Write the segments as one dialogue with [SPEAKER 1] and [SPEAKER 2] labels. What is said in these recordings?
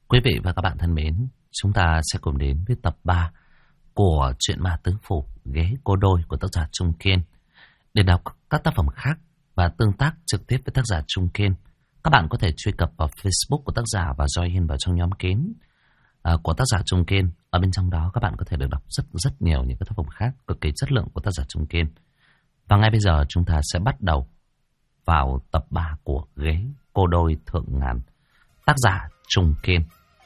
[SPEAKER 1] Quý vị và các bạn thân mến, chúng ta sẽ cùng đến với tập 3 của truyện Ma Tứ Phủ Ghế Cô Đôi của tác giả Trung Kiên. Để đọc các tác phẩm khác và tương tác trực tiếp với tác giả Trung Kiên, các bạn có thể truy cập vào Facebook của tác giả và join vào trong nhóm kín của tác giả Trung Kiên. Ở bên trong đó các bạn có thể được đọc rất nhiều những tác phẩm khác cực kỳ chất lượng của tác giả Trung Kiên. Và ngay bây giờ chúng ta sẽ bắt đầu vào tập 3 của Ghế Cô Đôi Thượng Ngàn, tác giả Trung Kiên.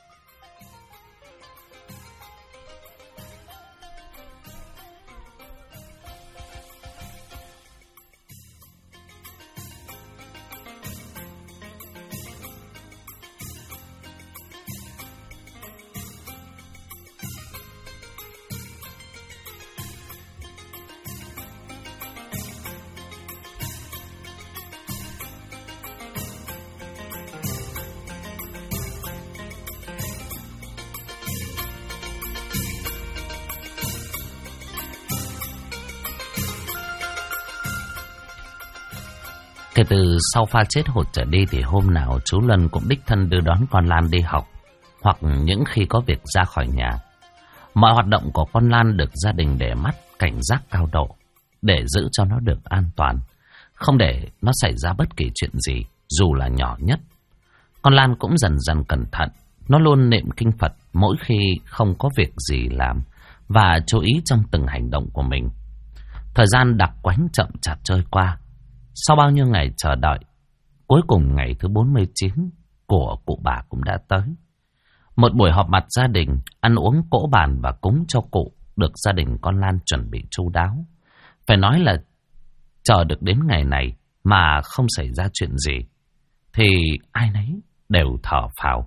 [SPEAKER 1] Kể từ sau pha chết hụt trở đi thì hôm nào chú Luân cũng đích thân đưa đón con Lan đi học, hoặc những khi có việc ra khỏi nhà. Mọi hoạt động của con Lan được gia đình để mắt cảnh giác cao độ, để giữ cho nó được an toàn, không để nó xảy ra bất kỳ chuyện gì, dù là nhỏ nhất. Con Lan cũng dần dần cẩn thận, nó luôn niệm kinh Phật mỗi khi không có việc gì làm và chú ý trong từng hành động của mình. Thời gian đặc quánh chậm chạp trôi qua. Sau bao nhiêu ngày chờ đợi, cuối cùng ngày thứ 49 của cụ bà cũng đã tới. Một buổi họp mặt gia đình, ăn uống cỗ bàn và cúng cho cụ được gia đình con Lan chuẩn bị chu đáo. Phải nói là chờ được đến ngày này mà không xảy ra chuyện gì, thì ai nấy đều thở phào.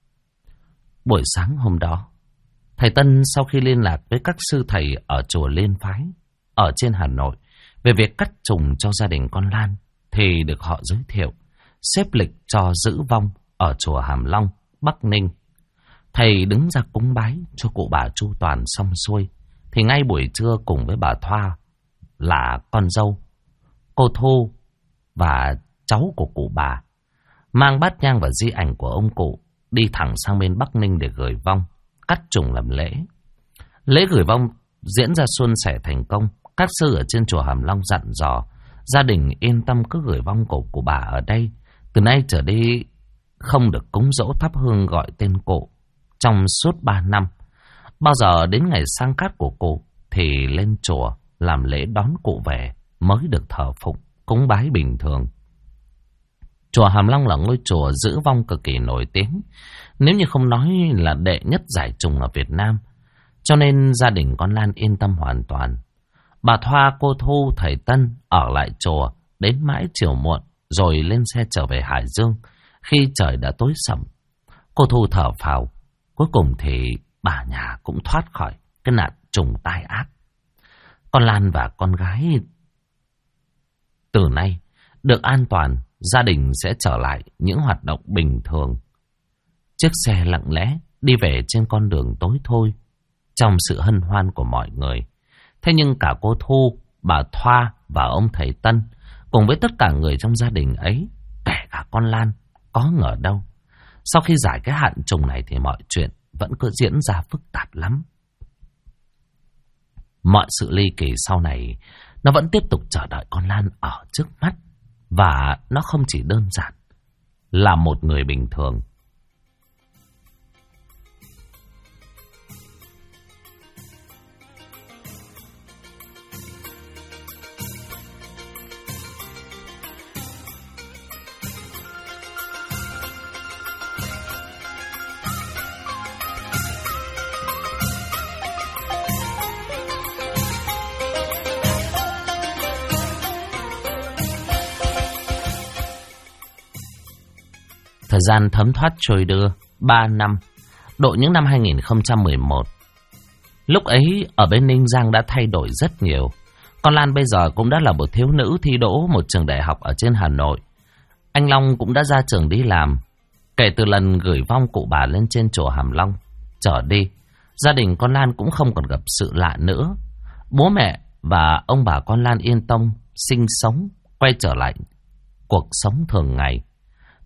[SPEAKER 1] Buổi sáng hôm đó, thầy Tân sau khi liên lạc với các sư thầy ở chùa Liên Phái ở trên Hà Nội về việc cắt trùng cho gia đình con Lan, thì được họ giới thiệu xếp lịch cho giữ vong ở chùa Hàm Long, Bắc Ninh. Thầy đứng ra cúng bái cho cụ bà chu toàn xong xuôi, thì ngay buổi trưa cùng với bà Thoa là con dâu, cô Thu và cháu của cụ bà mang bát nhang và di ảnh của ông cụ đi thẳng sang bên Bắc Ninh để gửi vong, cắt trùng làm lễ. Lễ gửi vong diễn ra suôn sẻ thành công. Các sư ở trên chùa Hàm Long dặn dò gia đình yên tâm cứ gửi vong của cụ bà ở đây. Từ nay trở đi không được cúng dỗ thắp hương gọi tên cụ trong suốt 3 năm. Bao giờ đến ngày sang cát của cụ thì lên chùa làm lễ đón cụ về mới được thờ phụng, cúng bái bình thường. Chùa Hàm Long là ngôi chùa giữ vong cực kỳ nổi tiếng, nếu như không nói là đệ nhất giải trùng ở Việt Nam. Cho nên gia đình con Lan yên tâm hoàn toàn. Bà Thoa, cô Thu, thầy Tân ở lại chùa đến mãi chiều muộn, rồi lên xe trở về Hải Dương khi trời đã tối sầm. Cô Thu thở phào, cuối cùng thì bà nhà cũng thoát khỏi cái nạn trùng tai ác. Con Lan và con gái từ nay được an toàn, gia đình sẽ trở lại những hoạt động bình thường. Chiếc xe lặng lẽ đi về trên con đường tối thôi, trong sự hân hoan của mọi người. Thế nhưng cả cô Thu, bà Thoa và ông thầy Tân cùng với tất cả người trong gia đình ấy, kể cả con Lan, có ngờ đâu sau khi giải cái hạn trùng này thì mọi chuyện vẫn cứ diễn ra phức tạp lắm. Mọi sự ly kỳ sau này nó vẫn tiếp tục chờ đợi con Lan ở trước mắt, và nó không chỉ đơn giản là một người bình thường. Thời gian thấm thoát trôi đưa 3 năm, độ những năm 2011. Lúc ấy ở bên Ninh Giang đã thay đổi rất nhiều. Con Lan bây giờ cũng đã là một thiếu nữ thi đỗ một trường đại học ở trên Hà Nội. Anh Long cũng đã ra trường đi làm. Kể từ lần gửi vong cụ bà lên trên chùa Hàm Long trở đi, gia đình con Lan cũng không còn gặp sự lạ nữa. Bố mẹ và ông bà con Lan yên tâm sinh sống, quay trở lại cuộc sống thường ngày.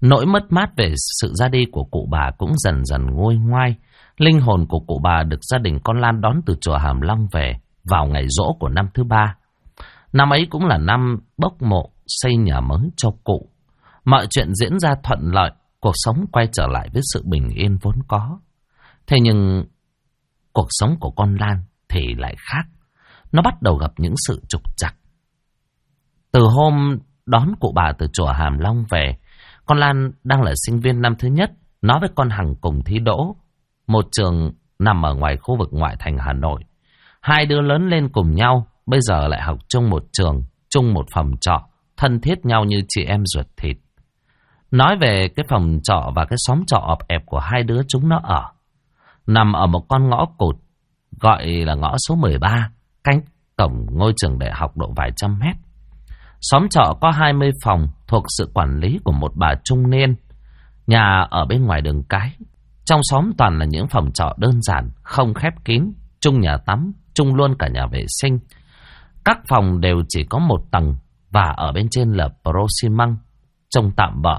[SPEAKER 1] Nỗi mất mát về sự ra đi của cụ bà cũng dần dần nguôi ngoai. Linh hồn của cụ bà được gia đình con Lan đón từ chùa Hàm Long về vào ngày giỗ của năm thứ 3. Năm ấy cũng là năm bốc mộ xây nhà mới cho cụ. Mọi chuyện diễn ra thuận lợi, cuộc sống quay trở lại với sự bình yên vốn có. Thế nhưng cuộc sống của con Lan thì lại khác. Nó bắt đầu gặp những sự trục trặc. Từ hôm đón cụ bà từ chùa Hàm Long về, con Lan đang là sinh viên năm thứ nhất, nói với con Hằng cùng thi đỗ một trường nằm ở ngoài khu vực ngoại thành Hà Nội. Hai đứa lớn lên cùng nhau, bây giờ lại học chung một trường, chung một phòng trọ, thân thiết nhau như chị em ruột thịt. Nói về cái phòng trọ và cái xóm trọ ọp ẹp của hai đứa chúng nó ở, nằm ở một con ngõ cụt, gọi là ngõ số 13, cách cổng ngôi trường đại học độ vài trăm mét. Xóm trọ có 20 phòng thuộc sự quản lý của một bà trung niên, nhà ở bên ngoài đường cái. Trong xóm toàn là những phòng trọ đơn giản, không khép kín, chung nhà tắm, chung luôn cả nhà vệ sinh. Các phòng đều chỉ có một tầng và ở bên trên là pro xi măng, trông tạm bợ.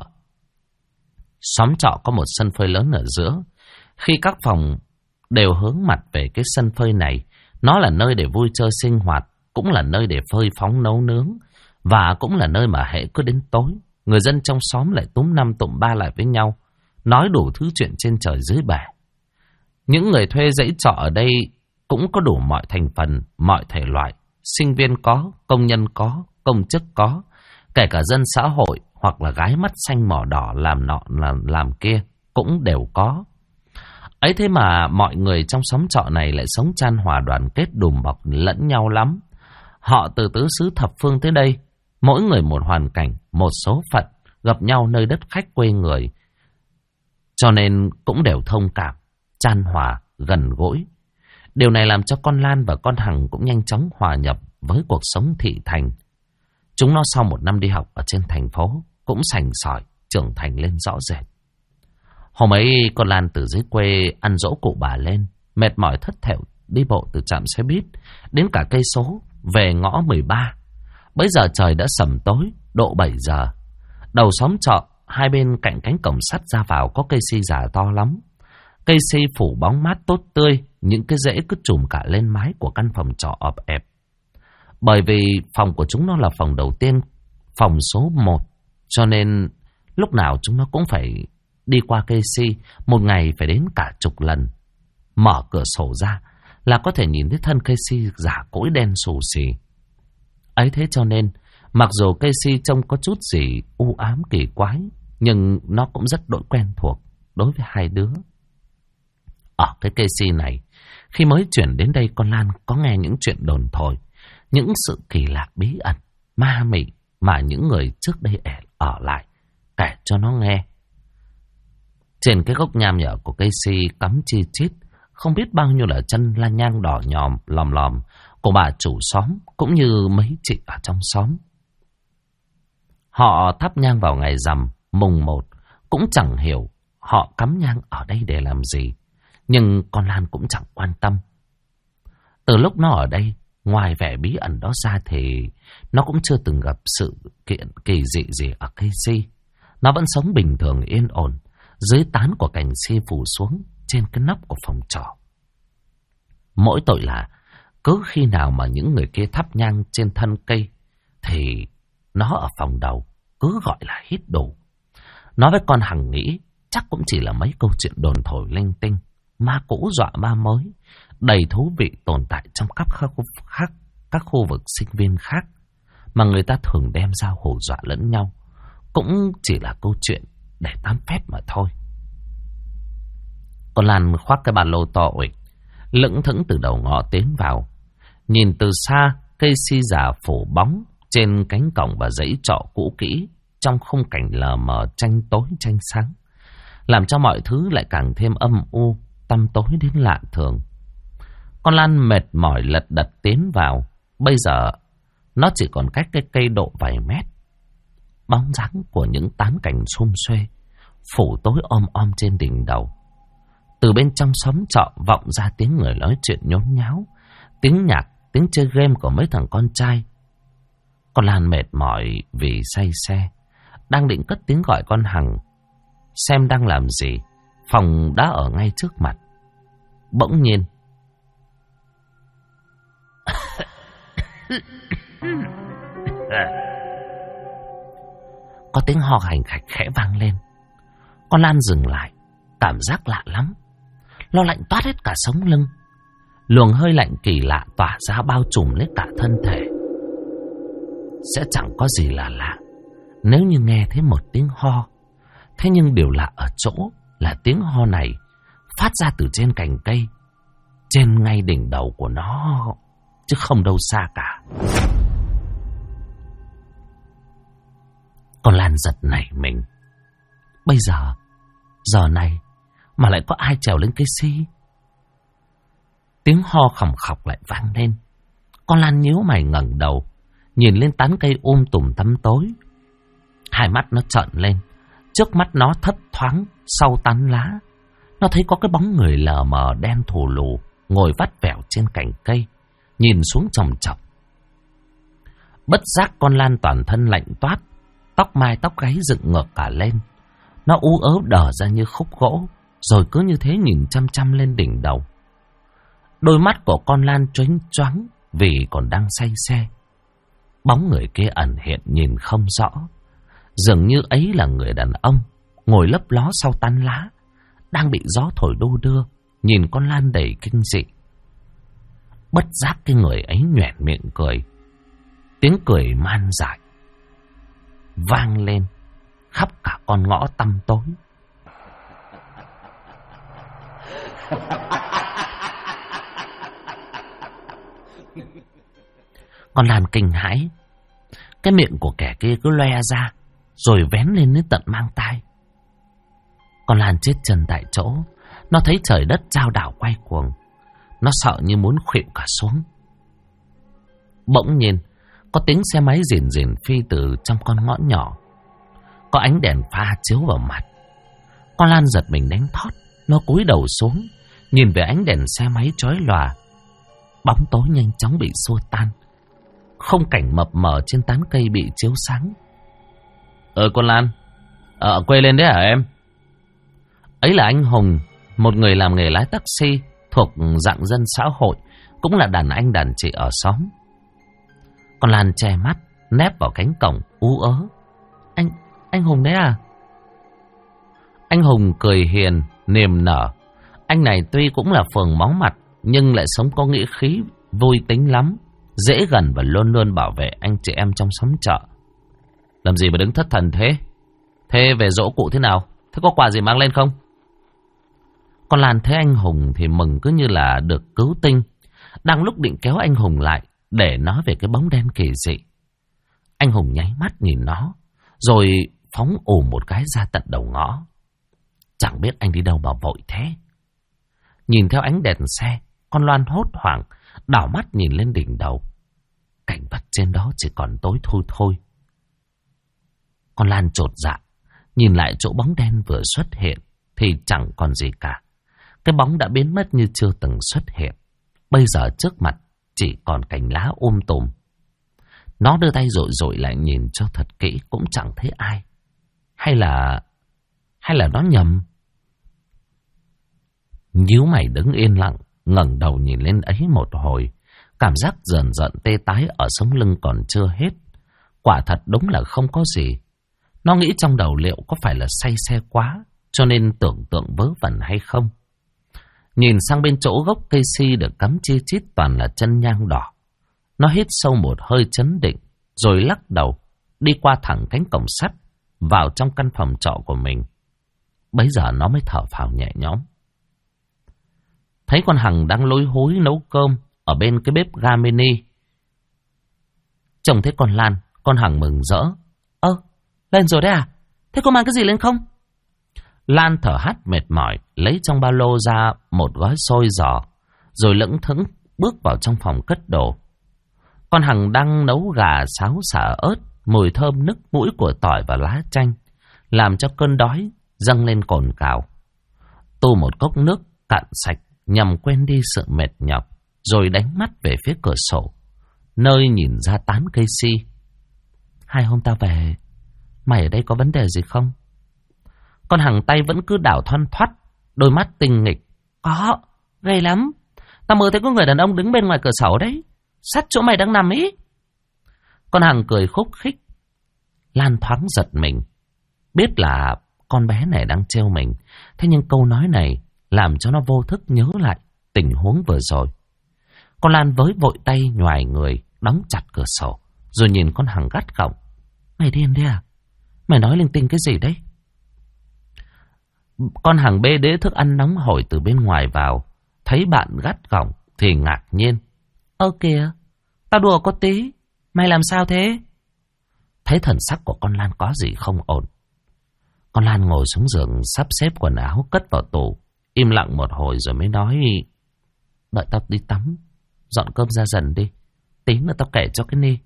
[SPEAKER 1] Xóm trọ có một sân phơi lớn ở giữa. Khi các phòng đều hướng mặt về cái sân phơi này, nó là nơi để vui chơi sinh hoạt, cũng là nơi để phơi phóng nấu nướng, và cũng là nơi mà hễ cứ đến tối, người dân trong xóm lại túm năm tụm ba lại với nhau, nói đủ thứ chuyện trên trời dưới bể. Những người thuê dãy trọ ở đây cũng có đủ mọi thành phần, mọi thể loại. Sinh viên có, công nhân có, công chức có, kể cả dân xã hội hoặc là gái mắt xanh mỏ đỏ làm nọ làm kia cũng đều có. Ấy thế mà mọi người trong xóm trọ này lại sống chan hòa đoàn kết đùm bọc lẫn nhau lắm. Họ từ tứ xứ thập phương tới đây, mỗi người một hoàn cảnh, một số phận, gặp nhau nơi đất khách quê người, cho nên cũng đều thông cảm, chan hòa, gần gũi. Điều này làm cho con Lan và con Hằng cũng nhanh chóng hòa nhập với cuộc sống thị thành. Chúng nó sau một năm đi học ở trên thành phố cũng sành sỏi, trưởng thành lên rõ rệt. Hôm ấy con Lan từ dưới quê ăn dỗ cụ bà lên, mệt mỏi thất thểu đi bộ từ trạm xe buýt đến cả cây số về ngõ 13. Bây giờ trời đã sầm tối, độ 7 giờ. Đầu xóm trọ, hai bên cạnh cánh cổng sắt ra vào có cây si già to lắm. Cây si phủ bóng mát tốt tươi, những cái rễ cứ trùm cả lên mái của căn phòng trọ ọp ẹp. Bởi vì phòng của chúng nó là phòng đầu tiên, phòng số 1, cho nên lúc nào chúng nó cũng phải đi qua cây si, một ngày phải đến cả chục lần. Mở cửa sổ ra là có thể nhìn thấy thân cây si giả cỗi đen xù xì. Ấy thế cho nên, mặc dù cây si trông có chút gì u ám kỳ quái, nhưng nó cũng rất đỗi quen thuộc đối với hai đứa. Ở cái cây si này, khi mới chuyển đến đây, con Lan có nghe những chuyện đồn thổi, những sự kỳ lạ bí ẩn, ma mị mà những người trước đây ở lại kể cho nó nghe. Trên cái gốc nham nhở của cây si cắm chi chít, không biết bao nhiêu là chân la nhang đỏ nhòm, lòm lòm của bà chủ xóm, cũng như mấy chị ở trong xóm. Họ thắp nhang vào ngày rằm, mùng 1, cũng chẳng hiểu họ cắm nhang ở đây để làm gì. Nhưng con Lan cũng chẳng quan tâm. Từ lúc nó ở đây, ngoài vẻ bí ẩn đó ra thì nó cũng chưa từng gặp sự kiện kỳ dị gì ở cây si. Nó vẫn sống bình thường yên ổn dưới tán của cành si phủ xuống trên cái nóc của phòng trọ. Mỗi tội là cứ khi nào mà những người kia thắp nhang trên thân cây thì nó ở phòng đầu cứ gọi là hít đủ. Nói với con Hằng nghĩ chắc cũng chỉ là mấy câu chuyện đồn thổi linh tinh, ma cũ dọa ma mới, đầy thú vị tồn tại trong các khu vực sinh viên khác mà người ta thường đem ra hù dọa lẫn nhau. Cũng chỉ là câu chuyện để tán phét mà thôi. Con Lan khoác cái ba lô to uịch, lững thững từ đầu ngõ tiến vào. Nhìn từ xa, cây si già phủ bóng trên cánh cổng và dãy trọ cũ kỹ trong khung cảnh lờ mờ tranh tối tranh sáng, làm cho mọi thứ lại càng thêm âm u, tăm tối đến lạ thường. Con Lan mệt mỏi lật đật tiến vào. Bây giờ nó chỉ còn cách cái cây độ vài mét. Bóng dáng của những tán cành sum xuê phủ tối om om trên đỉnh đầu. Từ bên trong xóm trọ vọng ra tiếng người nói chuyện nhốn nháo, tiếng nhạc, tiếng chơi game của mấy thằng con trai. Con Lan mệt mỏi vì say xe, đang định cất tiếng gọi con Hằng xem đang làm gì. Phòng đã ở ngay trước mặt. Bỗng nhiên có tiếng ho hành khạch khẽ vang lên. Con Lan dừng lại. Cảm giác lạ lắm. Lo lạnh toát hết cả sống lưng. Luồng hơi lạnh kỳ lạ tỏa ra bao trùm lấy cả thân thể. Sẽ chẳng có gì là lạ nếu như nghe thấy một tiếng ho. Thế nhưng điều lạ ở chỗ là tiếng ho này phát ra từ trên cành cây, trên ngay đỉnh đầu của nó, chứ không đâu xa cả. Con Lan giật nảy mình. Bây giờ này mà lại có ai trèo lên cây si? Tiếng ho khòng khọc lại vang lên. Con Lan nhíu mày ngẩng đầu, nhìn lên tán cây tùm tăm tối. Hai mắt nó trợn lên. Trước mắt nó thấp thoáng sau tán lá, nó thấy có cái bóng người lờ mờ đen thù lù ngồi vắt vẻo trên cành cây, nhìn xuống chòng chọc. Bất giác con Lan toàn thân lạnh toát, tóc mai tóc gáy dựng ngược cả lên. Nó ú ớ đờ ra như khúc gỗ, rồi cứ như thế nhìn chăm chăm lên đỉnh đầu. Đôi mắt của con Lan choáng choáng vì còn đang say xe. Bóng người kia ẩn hiện nhìn không rõ. Dường như ấy là người đàn ông ngồi lấp ló sau tán lá, đang bị gió thổi đu đưa, nhìn con Lan đầy kinh dị. Bất giác cái người ấy nhoẻn miệng cười. Tiếng cười man dại vang lên khắp cả con ngõ tăm tối. Con Lan kinh hãi. Cái miệng của kẻ kia cứ loe ra, rồi vén lên đến tận mang tai. Con Lan chết chân tại chỗ. Nó thấy trời đất chao đảo quay cuồng. Nó sợ như muốn khuỵu cả xuống. Bỗng nhiên có tiếng xe máy rền rền phi từ trong con ngõ nhỏ. Có ánh đèn pha chiếu vào mặt. Con Lan giật mình đánh thót. Nó cúi đầu xuống, nhìn về ánh đèn xe máy chói lòa. Bóng tối nhanh chóng bị xua tan. Không cảnh mập mờ trên tán cây bị chiếu sáng. Con Lan, ở quê lên đấy hả em? Ấy là anh Hùng, một người làm nghề lái taxi thuộc dạng dân xã hội, cũng là đàn anh đàn chị ở xóm. Con Lan che mắt, nép vào cánh cổng, ú ớ. Anh Hùng đấy à? Anh Hùng cười hiền, niềm nở. Anh này tuy cũng là phường máu mặt, nhưng lại sống có nghĩa khí, vui tính lắm, dễ gần và luôn luôn bảo vệ anh chị em trong xóm chợ. Làm gì mà đứng thất thần thế? Thế về giỗ cụ thế nào? Thế có quà gì mang lên không? Con Lan thấy anh Hùng thì mừng cứ như là được cứu tinh. Đang lúc định kéo anh Hùng lại để nói về cái bóng đen kỳ dị, anh Hùng nháy mắt nhìn nó, rồi phóng ù một cái ra tận đầu ngõ. Chẳng biết anh đi đâu mà vội thế. Nhìn theo ánh đèn xe, con Loan hốt hoảng đảo mắt nhìn lên đỉnh đầu. Cảnh vật trên đó chỉ còn tối thui thôi. Con Lan chột dạ, nhìn lại chỗ bóng đen vừa xuất hiện thì chẳng còn gì cả. Cái bóng đã biến mất như chưa từng xuất hiện. Bây giờ trước mặt chỉ còn cành lá tùm. Nó đưa tay dội lại nhìn cho thật kỹ cũng chẳng thấy ai. Hay là nó nhầm? Nhíu mày đứng yên lặng, ngẩng đầu nhìn lên ấy một hồi. Cảm giác dần dần tê tái ở sống lưng còn chưa hết. Quả thật đúng là không có gì. Nó nghĩ trong đầu liệu có phải là say xe quá, cho nên tưởng tượng vớ vẩn hay không. Nhìn sang bên chỗ gốc cây si được cắm chi chít toàn là chân nhang đỏ. Nó hít sâu một hơi chấn định, rồi lắc đầu, đi qua thẳng cánh cổng sắt, vào trong căn phòng trọ của mình. Bấy giờ nó mới thở phào nhẹ nhõm. Thấy con Hằng đang lối hối nấu cơm ở bên cái bếp ga mini. Trông thấy con Lan, con Hằng mừng rỡ. Lên rồi đấy à? Thế có mang cái gì lên không? Lan thở hắt mệt mỏi, lấy trong ba lô ra một gói xôi giò, rồi lững thững bước vào trong phòng cất đồ. Con Hằng đang nấu gà xáo xả ớt, mùi thơm nức mũi của tỏi và lá chanh, làm cho cơn đói dâng lên cồn cào. Tu một cốc nước cạn sạch nhằm quên đi sự mệt nhọc, rồi đánh mắt về phía cửa sổ, nơi nhìn ra tán cây si. 2 hôm tao về, mày ở đây có vấn đề gì không? Con Hằng tay vẫn cứ đảo thoăn thoắt, đôi mắt tinh nghịch. Có, ghê lắm. Tao mơ thấy có người đàn ông đứng bên ngoài cửa sổ đấy, sát chỗ mày đang nằm ý. Con Hằng cười khúc khích. Lan thoáng giật mình, biết là con bé này đang trêu mình. Thế nhưng câu nói này làm cho nó vô thức nhớ lại tình huống vừa rồi. Con Lan với vội tay nhoài người, đóng chặt cửa sổ, rồi nhìn con Hằng gắt gỏng. Mày điên đấy à? Mày nói linh tinh cái gì đấy? Con Hằng bê đĩa thức ăn nóng hổi từ bên ngoài vào, thấy bạn gắt gỏng thì ngạc nhiên. Ơ kìa, tao đùa có tí, mày làm sao thế? Thấy thần sắc của con Lan có gì không ổn, con Lan ngồi xuống giường sắp xếp quần áo cất vào tủ, im lặng một hồi rồi mới nói. Đợi tao đi tắm, dọn cơm ra dần đi, tí nữa tao kể cho cái Ni.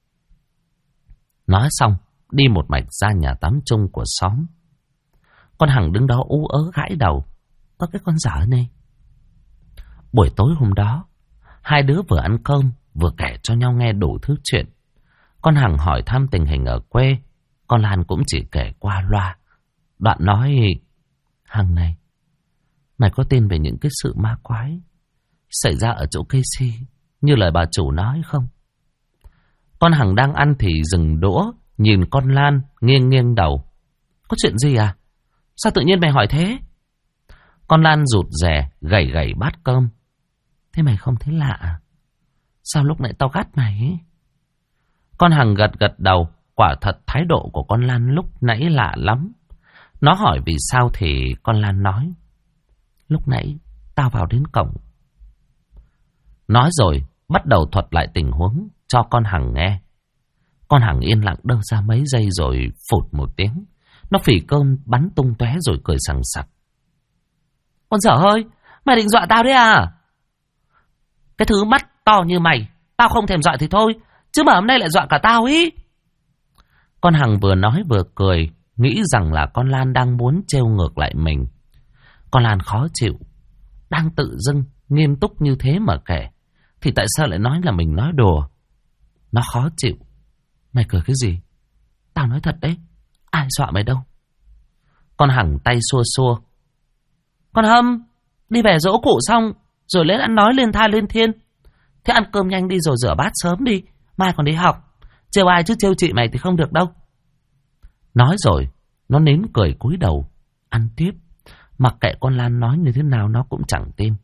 [SPEAKER 1] Nói xong, đi một mạch ra nhà tắm chung của xóm. Con Hằng đứng đó ú ớ gãi đầu. Có cái con dở này. Buổi tối hôm đó, hai đứa vừa ăn cơm vừa kể cho nhau nghe đủ thứ chuyện. Con Hằng hỏi thăm tình hình ở quê, con Lan cũng chỉ kể qua loa. Đoạn nói. Hằng này, mày có tin về những cái sự ma quái xảy ra ở chỗ cây si như lời bà chủ nói không? Con Hằng đang ăn thì dừng đũa, nhìn con Lan nghiêng nghiêng đầu. Có chuyện gì à? Sao tự nhiên mày hỏi thế? Con Lan rụt rè gẩy gẩy bát cơm. Thế mày không thấy lạ à? Sao lúc nãy tao gắt mày ấy? Con Hằng gật gật đầu. Quả thật thái độ của con Lan lúc nãy lạ lắm. Nó hỏi vì sao thì con Lan nói. Lúc nãy tao vào đến cổng. Nói rồi bắt đầu thuật lại tình huống cho con Hằng nghe. Con Hằng yên lặng đơ ra mấy giây rồi phụt một tiếng. Nó phì cơm bắn tung tóe rồi cười sằng sặc. Con dở hơi, mày định dọa tao đấy à? Cái thứ mắt to như mày, tao không thèm dọa thì thôi, chứ mà hôm nay lại dọa cả tao ý. Con Hằng vừa nói vừa cười, nghĩ rằng là con Lan đang muốn trêu ngược lại mình. Con Lan khó chịu, đang tự dưng nghiêm túc như thế mà kể, thì tại sao lại nói là mình nói đùa? Nó khó chịu. Mày cười cái gì? Tao nói thật đấy, ai dọa mày đâu. Con Hằng tay xua xua. Con Hâm, đi về dỗ cụ xong rồi lên ăn nói lên thai lên thiên. Thế ăn cơm nhanh đi rồi rửa bát sớm đi, mai còn đi học. Trêu ai chứ trêu chị mày thì không được đâu. Nói rồi nó nín cười cúi đầu ăn tiếp, mặc kệ con Lan nói như thế nào nó cũng chẳng tin.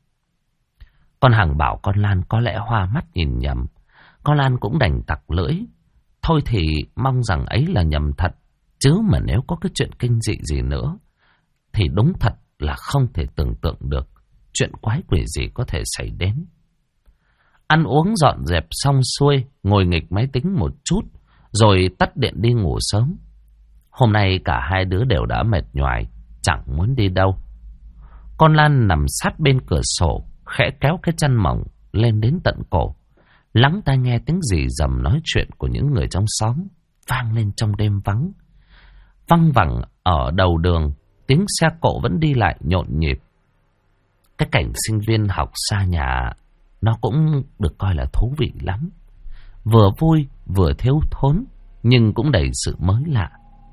[SPEAKER 1] Con Hằng bảo con Lan có lẽ hoa mắt nhìn nhầm. Con Lan cũng đành tặc lưỡi. Thôi thì mong rằng ấy là nhầm thật, chứ mà nếu có cái chuyện kinh dị gì nữa thì đúng thật là không thể tưởng tượng được chuyện quái quỷ gì có thể xảy đến. Ăn uống dọn dẹp xong xuôi, ngồi nghịch máy tính một chút rồi tắt điện đi ngủ sớm. Hôm nay cả hai đứa đều đã mệt nhoài, chẳng muốn đi đâu. Con Lan nằm sát bên cửa sổ, khẽ kéo cái chăn mỏng lên đến tận cổ, lắng tai nghe tiếng rì rầm nói chuyện của những người trong xóm vang lên trong đêm vắng. Văng vẳng ở đầu đường, tiếng xe cộ vẫn đi lại nhộn nhịp. Cái cảnh sinh viên học xa nhà nó cũng được coi là thú vị lắm. Vừa vui vừa thiếu thốn, nhưng cũng đầy sự mới lạ.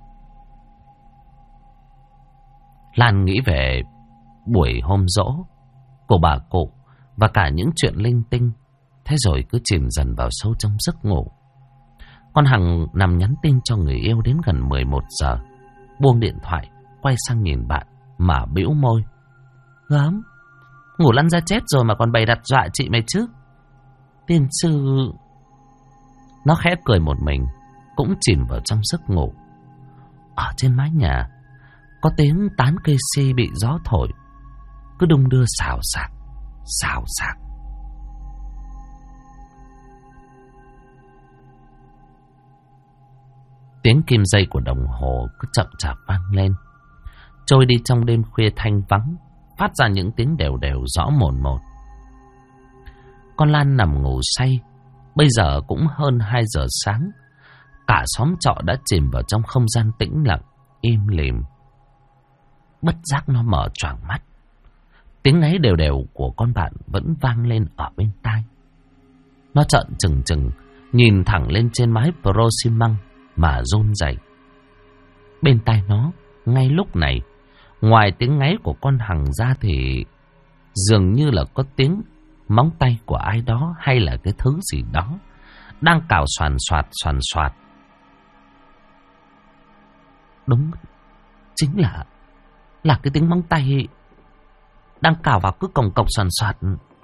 [SPEAKER 1] Lan nghĩ về buổi hôm giỗ của bà cụ và cả những chuyện linh tinh, thế rồi cứ chìm dần vào sâu trong giấc ngủ. Con Hằng nằm nhắn tin cho người yêu đến gần 11 giờ, buông điện thoại, quay sang nhìn bạn mà bĩu môi. Gớm, ngủ lăn ra chết rồi mà còn bày đặt dọa chị mày chứ. Tiên sư. Nó khẽ cười một mình, cũng chìm vào trong giấc ngủ. Ở trên mái nhà có tiếng tán cây si bị gió thổi, cứ đung đưa xào xạc, xào xạc. Tiếng kim dây của đồng hồ cứ chậm chạp vang lên, trôi đi trong đêm khuya thanh vắng, phát ra những tiếng đều đều rõ mồn một. Con Lan nằm ngủ say. Bây giờ cũng hơn 2 giờ sáng. Cả xóm trọ đã chìm vào trong không gian tĩnh lặng, im lìm. Bất giác nó mở choàng mắt. Tiếng ngáy đều đều của con bạn vẫn vang lên ở bên tai. Nó trợn trừng trừng, nhìn thẳng lên trên mái pro xi măng mà run rẩy. Bên tai nó ngay lúc này, ngoài tiếng ngáy của con Hằng ra thì dường như là có tiếng móng tay của ai đó hay là cái thứ gì đó đang cào xoàn xoạt. Đúng, chính là cái tiếng móng tay đang cào vào cứ cồng cọc xoàn xoạt.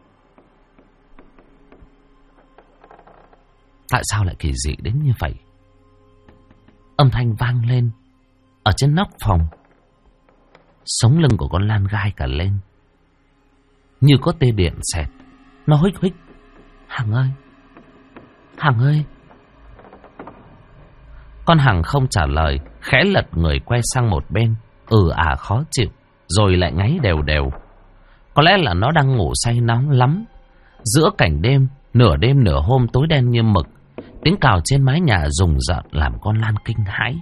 [SPEAKER 1] Tại sao lại kỳ dị đến như vậy? Âm thanh vang lên ở trên nóc phòng. Sống lưng của con Lan gai cả lên, như có tê điện xẹt. Nó huých huých. Hằng ơi, Hằng ơi. Con Hằng không trả lời, khẽ lật người quay sang một bên, khó chịu, rồi lại ngáy đều đều. Có lẽ là nó đang ngủ say nóng lắm. Giữa cảnh đêm, nửa đêm nửa hôm tối đen như mực, tiếng cào trên mái nhà rùng rợn làm con Lan kinh hãi.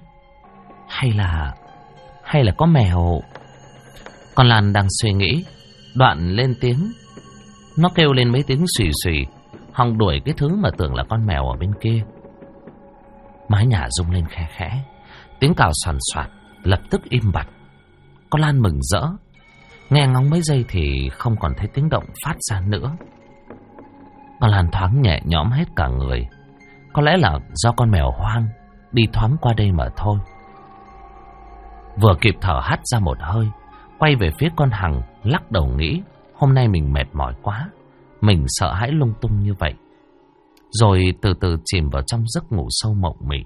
[SPEAKER 1] Hay là có mèo? Con Lan đang suy nghĩ, đoạn lên tiếng. Nó kêu lên mấy tiếng xùy xùy, hòng đuổi cái thứ mà tưởng là con mèo ở bên kia. Mái nhà rung lên khẽ khẽ, tiếng cào soàn soạt lập tức im bặt. Con Lan mừng rỡ, nghe ngóng mấy giây thì không còn thấy tiếng động phát ra nữa. Con Lan thoáng nhẹ nhõm hết cả người. Có lẽ là do con mèo hoang đi thoáng qua đây mà thôi. Vừa kịp thở hắt ra một hơi, quay về phía con Hằng, lắc đầu nghĩ hôm nay mình mệt mỏi quá, mình sợ hãi lung tung như vậy. Rồi từ từ chìm vào trong giấc ngủ sâu mộng mị.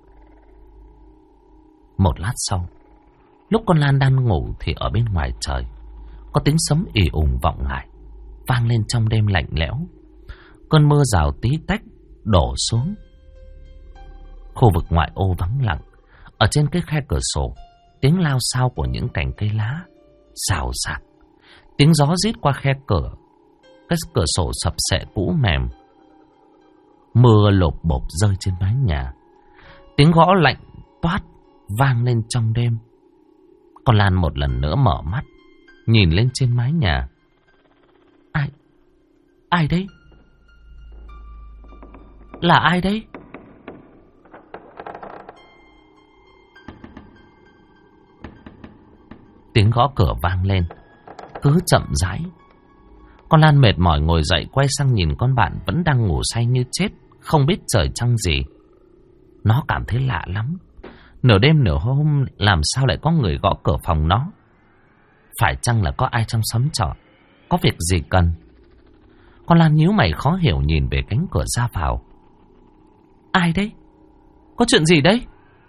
[SPEAKER 1] Một lát sau, lúc con Lan đang ngủ thì ở bên ngoài trời có tiếng sấm ì ùng vọng lại, vang lên trong đêm lạnh lẽo. Cơn mưa rào tí tách đổ xuống. Khu vực ngoại ô vắng lặng. Ở trên cái khe cửa sổ, tiếng lao xao của những cành cây lá xào xạc. Tiếng gió rít qua khe cửa. Cái cửa sổ sập sệ cũ mềm. Mưa lộp bộp rơi trên mái nhà. Tiếng gõ lạnh toát vang lên trong đêm. Con Lan một lần nữa mở mắt, nhìn lên trên mái nhà. Ai đấy? Là ai đấy? Tiếng gõ cửa vang lên, cứ chậm rãi. Con Lan mệt mỏi ngồi dậy, quay sang nhìn con bạn vẫn đang ngủ say như chết, không biết trời trăng gì. Nó cảm thấy lạ lắm. Nửa đêm nửa hôm làm sao lại có người gõ cửa phòng nó? Phải chăng là có ai trong xóm trọ, có việc gì cần? Con Lan nhíu mày khó hiểu nhìn về cánh cửa ra vào. Ai đấy? Có chuyện gì đấy?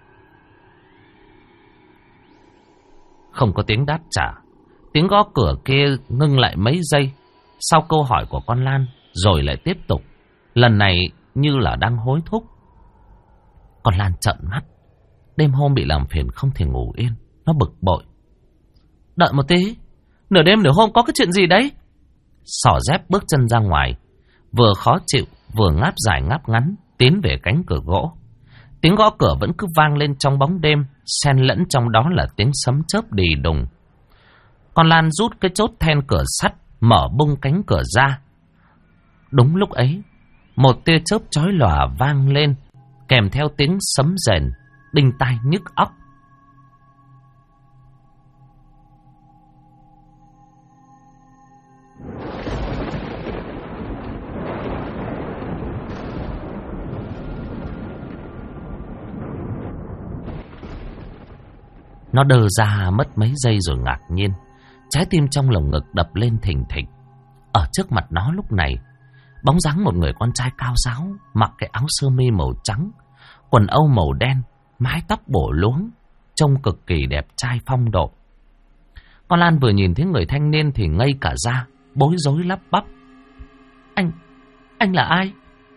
[SPEAKER 1] Không có tiếng đáp trả. Tiếng gõ cửa kia ngưng lại mấy giây sau câu hỏi của con Lan, rồi lại tiếp tục. Lần này như là đang hối thúc. Con Lan trợn mắt. Đêm hôm bị làm phiền không thể ngủ yên. Nó bực bội. Đợi một tí, nửa đêm nửa hôm có cái chuyện gì đấy? Xỏ dép bước chân ra ngoài, vừa khó chịu vừa ngáp dài ngáp ngắn tiến về cánh cửa gỗ. Tiếng gõ cửa vẫn cứ vang lên trong bóng đêm, xen lẫn trong đó là tiếng sấm chớp đì đùng. Con Lan rút cái chốt then cửa sắt, mở bung cánh cửa ra. Đúng lúc ấy, một tia chớp chói lòa vang lên, kèm theo tiếng sấm rền, đinh tai nhức óc. Nó đờ ra mất mấy giây rồi ngạc nhiên. Trái tim trong lồng ngực đập lên thình thịch. Ở trước mặt nó lúc này, bóng dáng một người con trai cao ráo, mặc cái áo sơ mi màu trắng, quần âu màu đen, mái tóc bổ luống, trông cực kỳ đẹp trai phong độ. Con Lan vừa nhìn thấy người thanh niên thì ngây cả ra, bối rối lắp bắp. Anh là ai?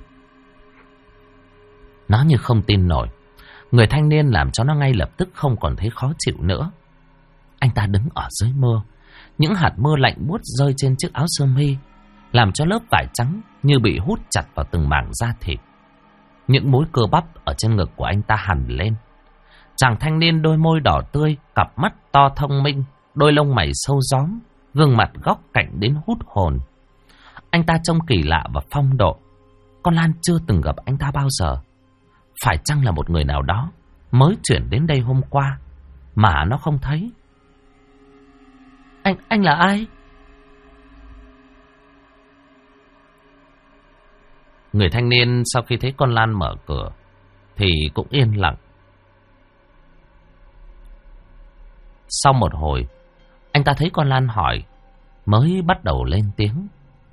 [SPEAKER 1] Nó như không tin nổi. Người thanh niên làm cho nó ngay lập tức không còn thấy khó chịu nữa. Anh ta đứng ở dưới mưa. Những hạt mưa lạnh buốt rơi trên chiếc áo sơ mi, làm cho lớp vải trắng như bị hút chặt vào từng mảng da thịt. Những múi cơ bắp ở trên ngực của anh ta hằn lên. Chàng thanh niên đôi môi đỏ tươi, cặp mắt to thông minh, đôi lông mày sâu gióm, gương mặt góc cạnh đến hút hồn. Anh ta trông kỳ lạ và phong độ. Con Lan chưa từng gặp anh ta bao giờ. Phải chăng là một người nào đó mới chuyển đến đây hôm qua? mà nó không thấy. Anh là ai? Người thanh niên sau khi thấy con Lan mở cửa thì cũng yên lặng. Sau một hồi, anh ta thấy con Lan hỏi, mới bắt đầu lên tiếng.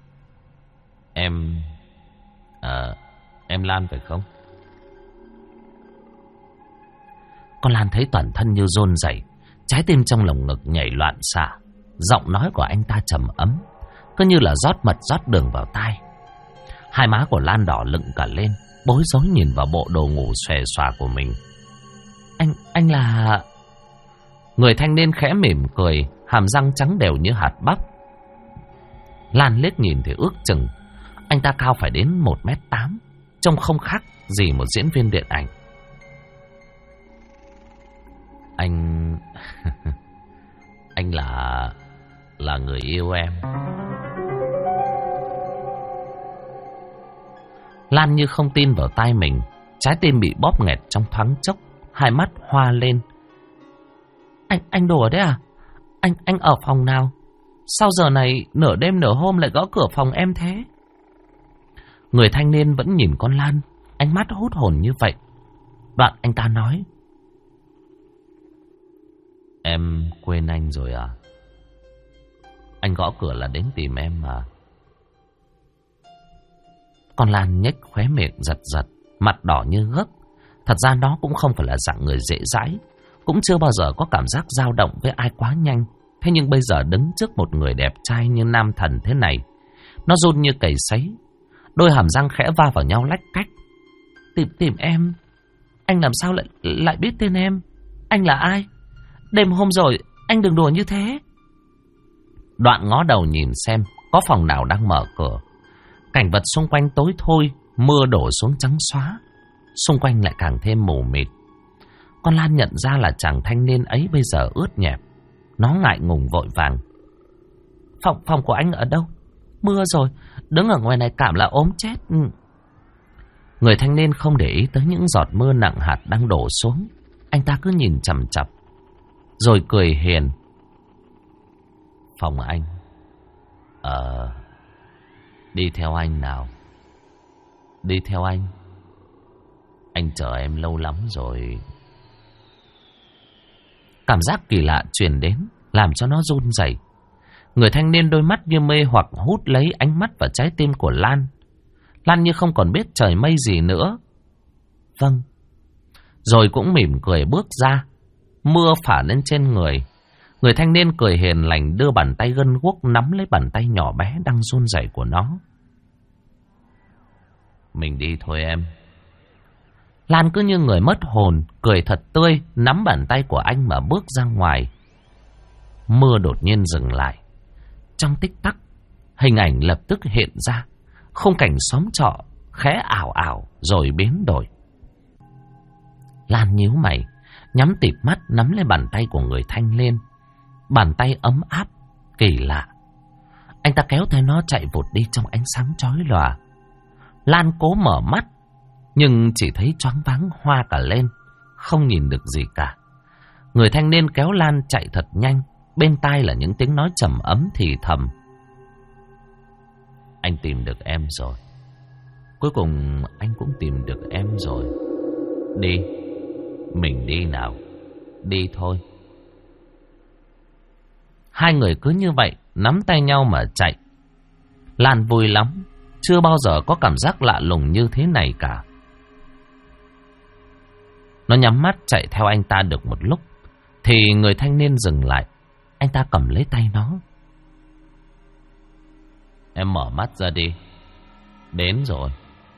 [SPEAKER 1] Em Lan phải không? Con Lan thấy toàn thân như run rẩy, trái tim trong lồng ngực nhảy loạn xạ. Giọng nói của anh ta trầm ấm, cứ như là rót mật rót đường vào tai. Hai má của Lan đỏ lựng cả lên, bối rối nhìn vào bộ đồ ngủ xòe xòa của mình. Anh là... Người thanh niên khẽ mỉm cười, hàm răng trắng đều như hạt bắp. Lan liếc nhìn thì ước chừng anh ta cao phải đến 1m8, trông không khác gì một diễn viên điện ảnh. Anh... anh là người yêu em. Lan như không tin vào tai mình, trái tim bị bóp nghẹt trong thoáng chốc, hai mắt hoa lên. Anh đùa đấy à? Anh ở phòng nào? Sao giờ này nửa đêm nửa hôm lại gõ cửa phòng em thế? Người thanh niên vẫn nhìn con Lan, ánh mắt hút hồn như vậy. Đoạn anh ta nói: Em quên anh rồi à? Anh gõ cửa là đến tìm em mà. Con Lan nhếch khóe miệng giật giật, mặt đỏ như gấc. Thật ra nó cũng không phải là dạng người dễ dãi, cũng chưa bao giờ có cảm giác dao động với ai quá nhanh. Thế nhưng bây giờ đứng trước một người đẹp trai như nam thần thế này, nó run như cầy sấy, đôi hàm răng khẽ va vào nhau lách cách. Tìm em? Anh làm sao lại biết tên em? Anh là ai? Đêm hôm rồi, anh đừng đùa như thế. Đoạn ngó đầu nhìn xem có phòng nào đang mở cửa. Cảnh vật xung quanh tối thôi, mưa đổ xuống trắng xóa, xung quanh lại càng thêm mù mịt. Con Lan nhận ra là chàng thanh niên ấy bây giờ ướt nhẹp. Nó ngại ngùng vội vàng: Phòng của anh ở đâu? Mưa rồi, đứng ở ngoài này cảm là ốm chết. Người thanh niên không để ý tới những giọt mưa nặng hạt đang đổ xuống. Anh ta cứ nhìn chằm chằm, rồi cười hiền: Phòng anh. Đi theo anh nào. Đi theo anh. Anh chờ em lâu lắm rồi. Cảm giác kỳ lạ truyền đến, làm cho nó run rẩy. Người thanh niên đôi mắt như mê hoặc hút lấy ánh mắt và trái tim của Lan. Lan như không còn biết trời mây gì nữa. Vâng. Rồi cũng mỉm cười bước ra. Mưa phả lên trên người. Người thanh niên cười hiền lành đưa bàn tay gân guốc nắm lấy bàn tay nhỏ bé đang run rẩy của nó. Mình đi thôi em. Lan cứ như người mất hồn, cười thật tươi, nắm bàn tay của anh mà bước ra ngoài. Mưa đột nhiên dừng lại. Trong tích tắc, hình ảnh lập tức hiện ra. Khung cảnh xóm trọ khẽ ảo ảo rồi biến đổi. Lan nhíu mày, nhắm tịt mắt nắm lấy bàn tay của người thanh niên. Bàn tay ấm áp, kỳ lạ. Anh ta kéo tay nó chạy vụt đi trong ánh sáng chói lòa. Lan cố mở mắt, nhưng chỉ thấy choáng váng hoa cả lên, không nhìn được gì cả. Người thanh niên kéo Lan chạy thật nhanh, bên tai là những tiếng nói trầm ấm thì thầm: Anh tìm được em rồi. Cuối cùng anh cũng tìm được em rồi. Đi, mình đi nào. Đi thôi. Hai người cứ như vậy nắm tay nhau mà chạy. Lan vui lắm, chưa bao giờ có cảm giác lạ lùng như thế này cả. Nó nhắm mắt chạy theo anh ta được một lúc thì người thanh niên dừng lại. Anh ta cầm lấy tay nó. Em mở mắt ra đi. Đến rồi.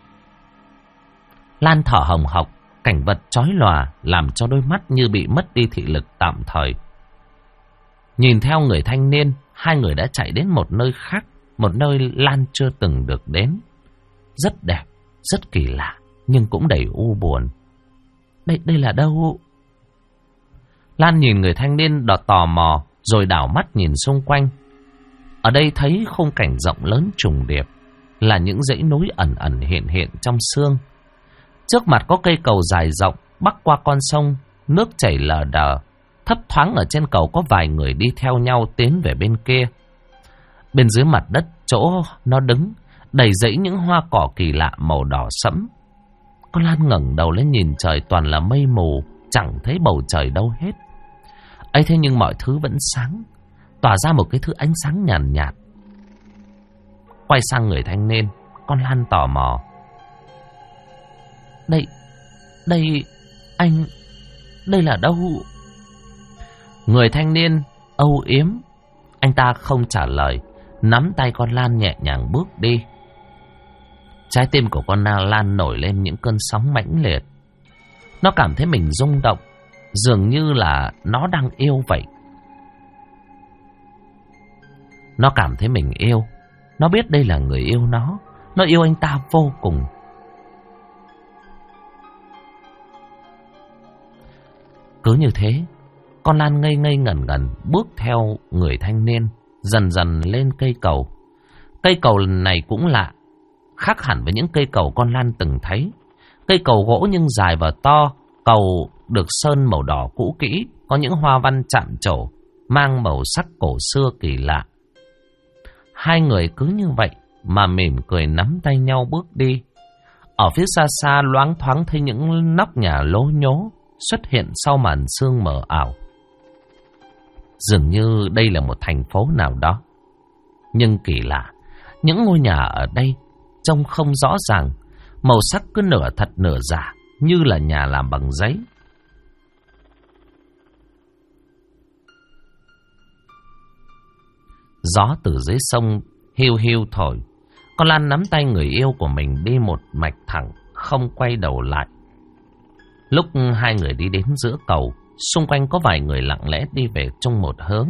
[SPEAKER 1] Lan thở hồng hộc, cảnh vật chói lòa làm cho đôi mắt như bị mất đi thị lực tạm thời. Nhìn theo người thanh niên, hai người đã chạy đến một nơi khác, một nơi Lan chưa từng được đến. Rất đẹp, rất kỳ lạ, nhưng cũng đầy u buồn. Đây là đâu? Lan nhìn người thanh niên đỏ tò mò, rồi đảo mắt nhìn xung quanh. Ở đây thấy khung cảnh rộng lớn trùng điệp, là những dãy núi ẩn ẩn hiện hiện trong sương. Trước mặt có cây cầu dài rộng bắc qua con sông, nước chảy lờ đờ. Thấp thoáng ở trên cầu có vài người đi theo nhau tiến về bên kia. Bên dưới mặt đất chỗ nó đứng đầy rẫy những hoa cỏ kỳ lạ màu đỏ sẫm. Con Lan ngẩng đầu lên nhìn trời, toàn là mây mù, chẳng thấy bầu trời đâu hết. ấy thế nhưng mọi thứ vẫn sáng, tỏa ra một cái thứ ánh sáng nhàn nhạt. Quay sang người thanh niên, con Lan tò mò. Đây, anh, đây là đâu? Người thanh niên âu yếm. Anh ta không trả lời, nắm tay con Lan nhẹ nhàng bước đi. Trái tim của con Lan nổi lên những cơn sóng mãnh liệt. Nó cảm thấy mình rung động, dường như là nó đang yêu vậy. Nó cảm thấy mình yêu. Nó biết đây là người yêu nó. Nó yêu anh ta vô cùng. Cứ như thế, con Lan ngây ngây ngẩn ngẩn bước theo người thanh niên, dần dần lên cây cầu. Cây cầu này cũng lạ, khác hẳn với những cây cầu con Lan từng thấy. Cây cầu gỗ nhưng dài và to, cầu được sơn màu đỏ cũ kỹ, có những hoa văn chạm trổ, mang màu sắc cổ xưa kỳ lạ. Hai người cứ như vậy mà mỉm cười nắm tay nhau bước đi. Ở phía xa xa loáng thoáng thấy những nóc nhà lố nhố xuất hiện sau màn sương mờ ảo. Dường như đây là một thành phố nào đó. Nhưng kỳ lạ, những ngôi nhà ở đây trông không rõ ràng, màu sắc cứ nửa thật nửa giả, như là nhà làm bằng giấy. Gió từ dưới sông hiu hiu thổi. Con Lan nắm tay người yêu của mình đi một mạch thẳng, không quay đầu lại. Lúc hai người đi đến giữa cầu, xung quanh có vài người lặng lẽ đi về chung một hướng.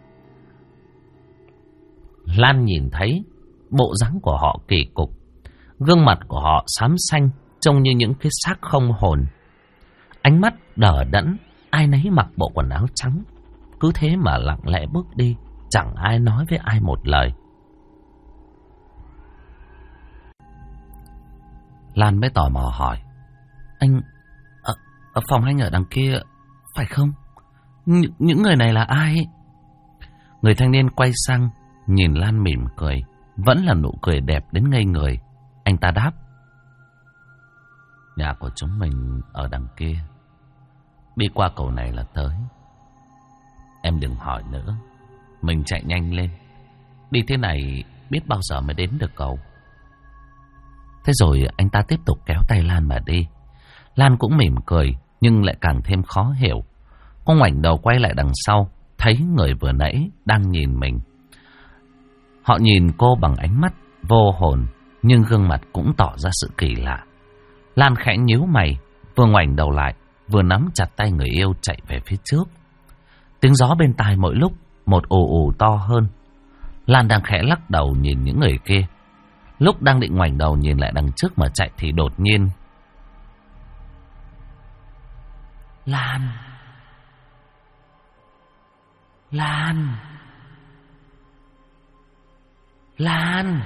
[SPEAKER 1] Lan nhìn thấy bộ dáng của họ kỳ cục, gương mặt của họ xám xanh, trông như những cái xác không hồn. Ánh mắt đờ đẫn, ai nấy mặc bộ quần áo trắng, cứ thế mà lặng lẽ bước đi, chẳng ai nói với ai một lời. Lan mới tò mò hỏi: Anh, ở phòng anh ở đằng kia, phải không? Những người này là ai? Người thanh niên quay sang, nhìn Lan mỉm cười, vẫn là nụ cười đẹp đến ngây người. Anh ta đáp: Nhà của chúng mình ở đằng kia, đi qua cầu này là tới. Em đừng hỏi nữa, mình chạy nhanh lên. Đi thế này biết bao giờ mới đến được cầu. Thế rồi anh ta tiếp tục kéo tay Lan mà đi. Lan cũng mỉm cười, nhưng lại càng thêm khó hiểu. Cô ngoảnh đầu quay lại đằng sau, thấy người vừa nãy đang nhìn mình. Họ nhìn cô bằng ánh mắt vô hồn, nhưng gương mặt cũng tỏ ra sự kỳ lạ. Lan khẽ nhíu mày, vừa ngoảnh đầu lại, vừa nắm chặt tay người yêu chạy về phía trước. Tiếng gió bên tai mỗi lúc một ù ù to hơn. Lan đang khẽ lắc đầu nhìn những người kia. Lúc đang định ngoảnh đầu nhìn lại đằng trước mà chạy thì đột nhiên: Lan! Lan! Lan!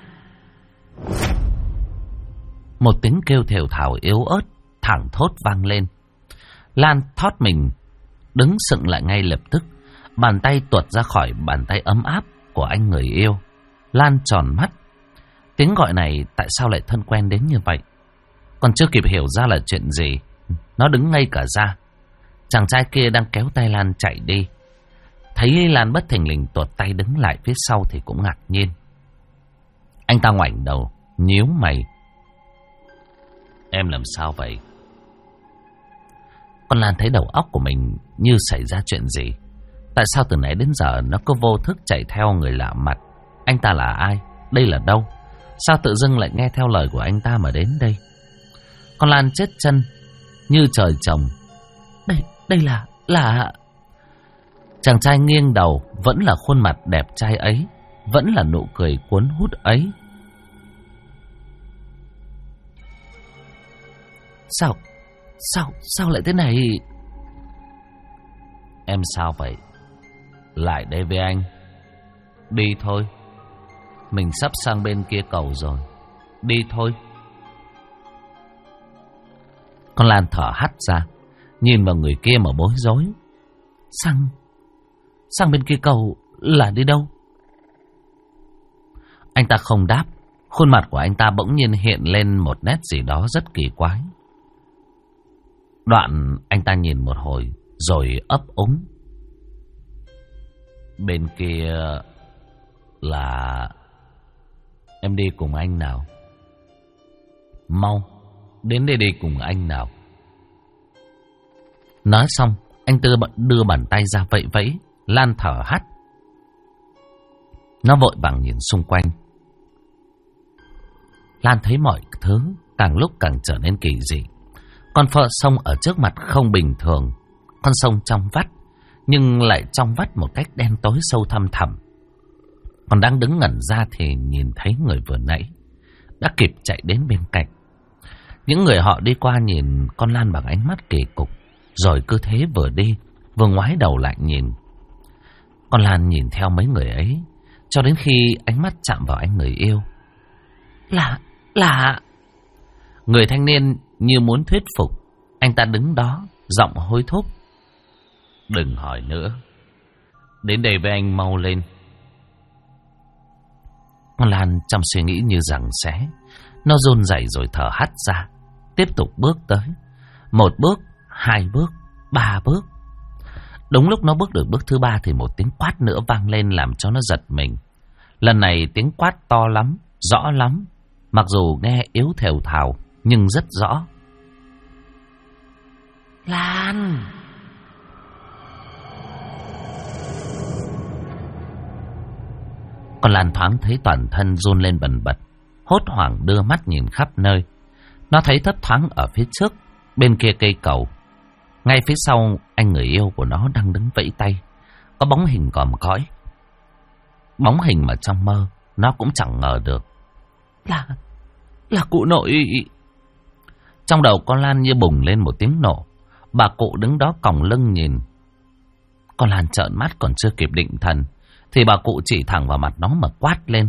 [SPEAKER 1] Một tiếng kêu thều thào yếu ớt thảng thốt vang lên. Lan thót mình đứng sững lại ngay lập tức. Bàn tay tuột ra khỏi bàn tay ấm áp của anh người yêu. Lan tròn mắt. Tiếng gọi này tại sao lại thân quen đến như vậy? Còn chưa kịp hiểu ra là chuyện gì, nó đứng ngây cả ra. Chàng trai kia đang kéo tay Lan chạy đi. Thấy Lan bất thình lình tuột tay đứng lại phía sau thì cũng ngạc nhiên. Anh ta ngoảnh đầu, nhíu mày: Em làm sao vậy? Con Lan thấy đầu óc của mình như xảy ra chuyện gì. Tại sao từ nãy đến giờ nó cứ vô thức chạy theo người lạ mặt? Anh ta là ai? Đây là đâu? Sao tự dưng lại nghe theo lời của anh ta mà đến đây? Con Lan chết chân như trời trồng. Đây là... Chàng trai nghiêng đầu, vẫn là khuôn mặt đẹp trai ấy, vẫn là nụ cười cuốn hút ấy. Sao lại thế này? Em sao vậy? Lại đây với anh. Đi thôi. Mình sắp sang bên kia cầu rồi. Đi thôi. Con Lan thở hắt ra, nhìn vào người kia mà bối rối. Sang bên kia cầu là đi đâu? Anh ta không đáp. Khuôn mặt của anh ta bỗng nhiên hiện lên một nét gì đó rất kỳ quái. Đoạn anh ta nhìn một hồi rồi ấp úng. Bên kia là... Em đi cùng anh nào. Mau, đến đây đi cùng anh nào. Nói xong, anh Tư đưa bàn tay ra vẫy vẫy. Lan thở hắt. Nó vội vàng nhìn xung quanh. Lan thấy mọi thứ càng lúc càng trở nên kỳ dị. Con phợ sông ở trước mặt không bình thường. Con sông trong vắt, nhưng lại trong vắt một cách đen tối sâu thăm thẳm. Còn đang đứng ngẩn ra thì nhìn thấy người vừa nãy đã kịp chạy đến bên cạnh. Những người họ đi qua nhìn con Lan bằng ánh mắt kỳ cục, rồi cứ thế vừa đi vừa ngoái đầu lại nhìn. Con Lan nhìn theo mấy người ấy cho đến khi ánh mắt chạm vào anh người yêu. Là... Người thanh niên như muốn thuyết phục. Anh ta đứng đó, giọng hối thúc. Đừng hỏi nữa. Đến đây với anh, mau lên. Con Lan trong suy nghĩ như rằng xé. Nó run rẩy rồi thở hắt ra. Tiếp tục bước tới. 1 bước, 2 bước, 3 bước. Đúng lúc nó bước được bước thứ 3 thì một tiếng quát nữa vang lên làm cho nó giật mình. Lần này tiếng quát to lắm, rõ lắm. Mặc dù nghe yếu thều thào nhưng rất rõ. Lan! Con Lan thoáng thấy toàn thân run lên bần bật, hốt hoảng đưa mắt nhìn khắp nơi. Nó thấy thấp thoáng ở phía trước, bên kia cây cầu. Ngay phía sau anh người yêu của nó đang đứng vẫy tay. Có bóng hình còm cõi. Bóng hình mà trong mơ nó cũng chẳng ngờ được. Là cụ nội. Trong đầu con Lan như bùng lên một tiếng nổ. Bà cụ đứng đó còng lưng nhìn. Con Lan trợn mắt còn chưa kịp định thần thì bà cụ chỉ thẳng vào mặt nó mà quát lên.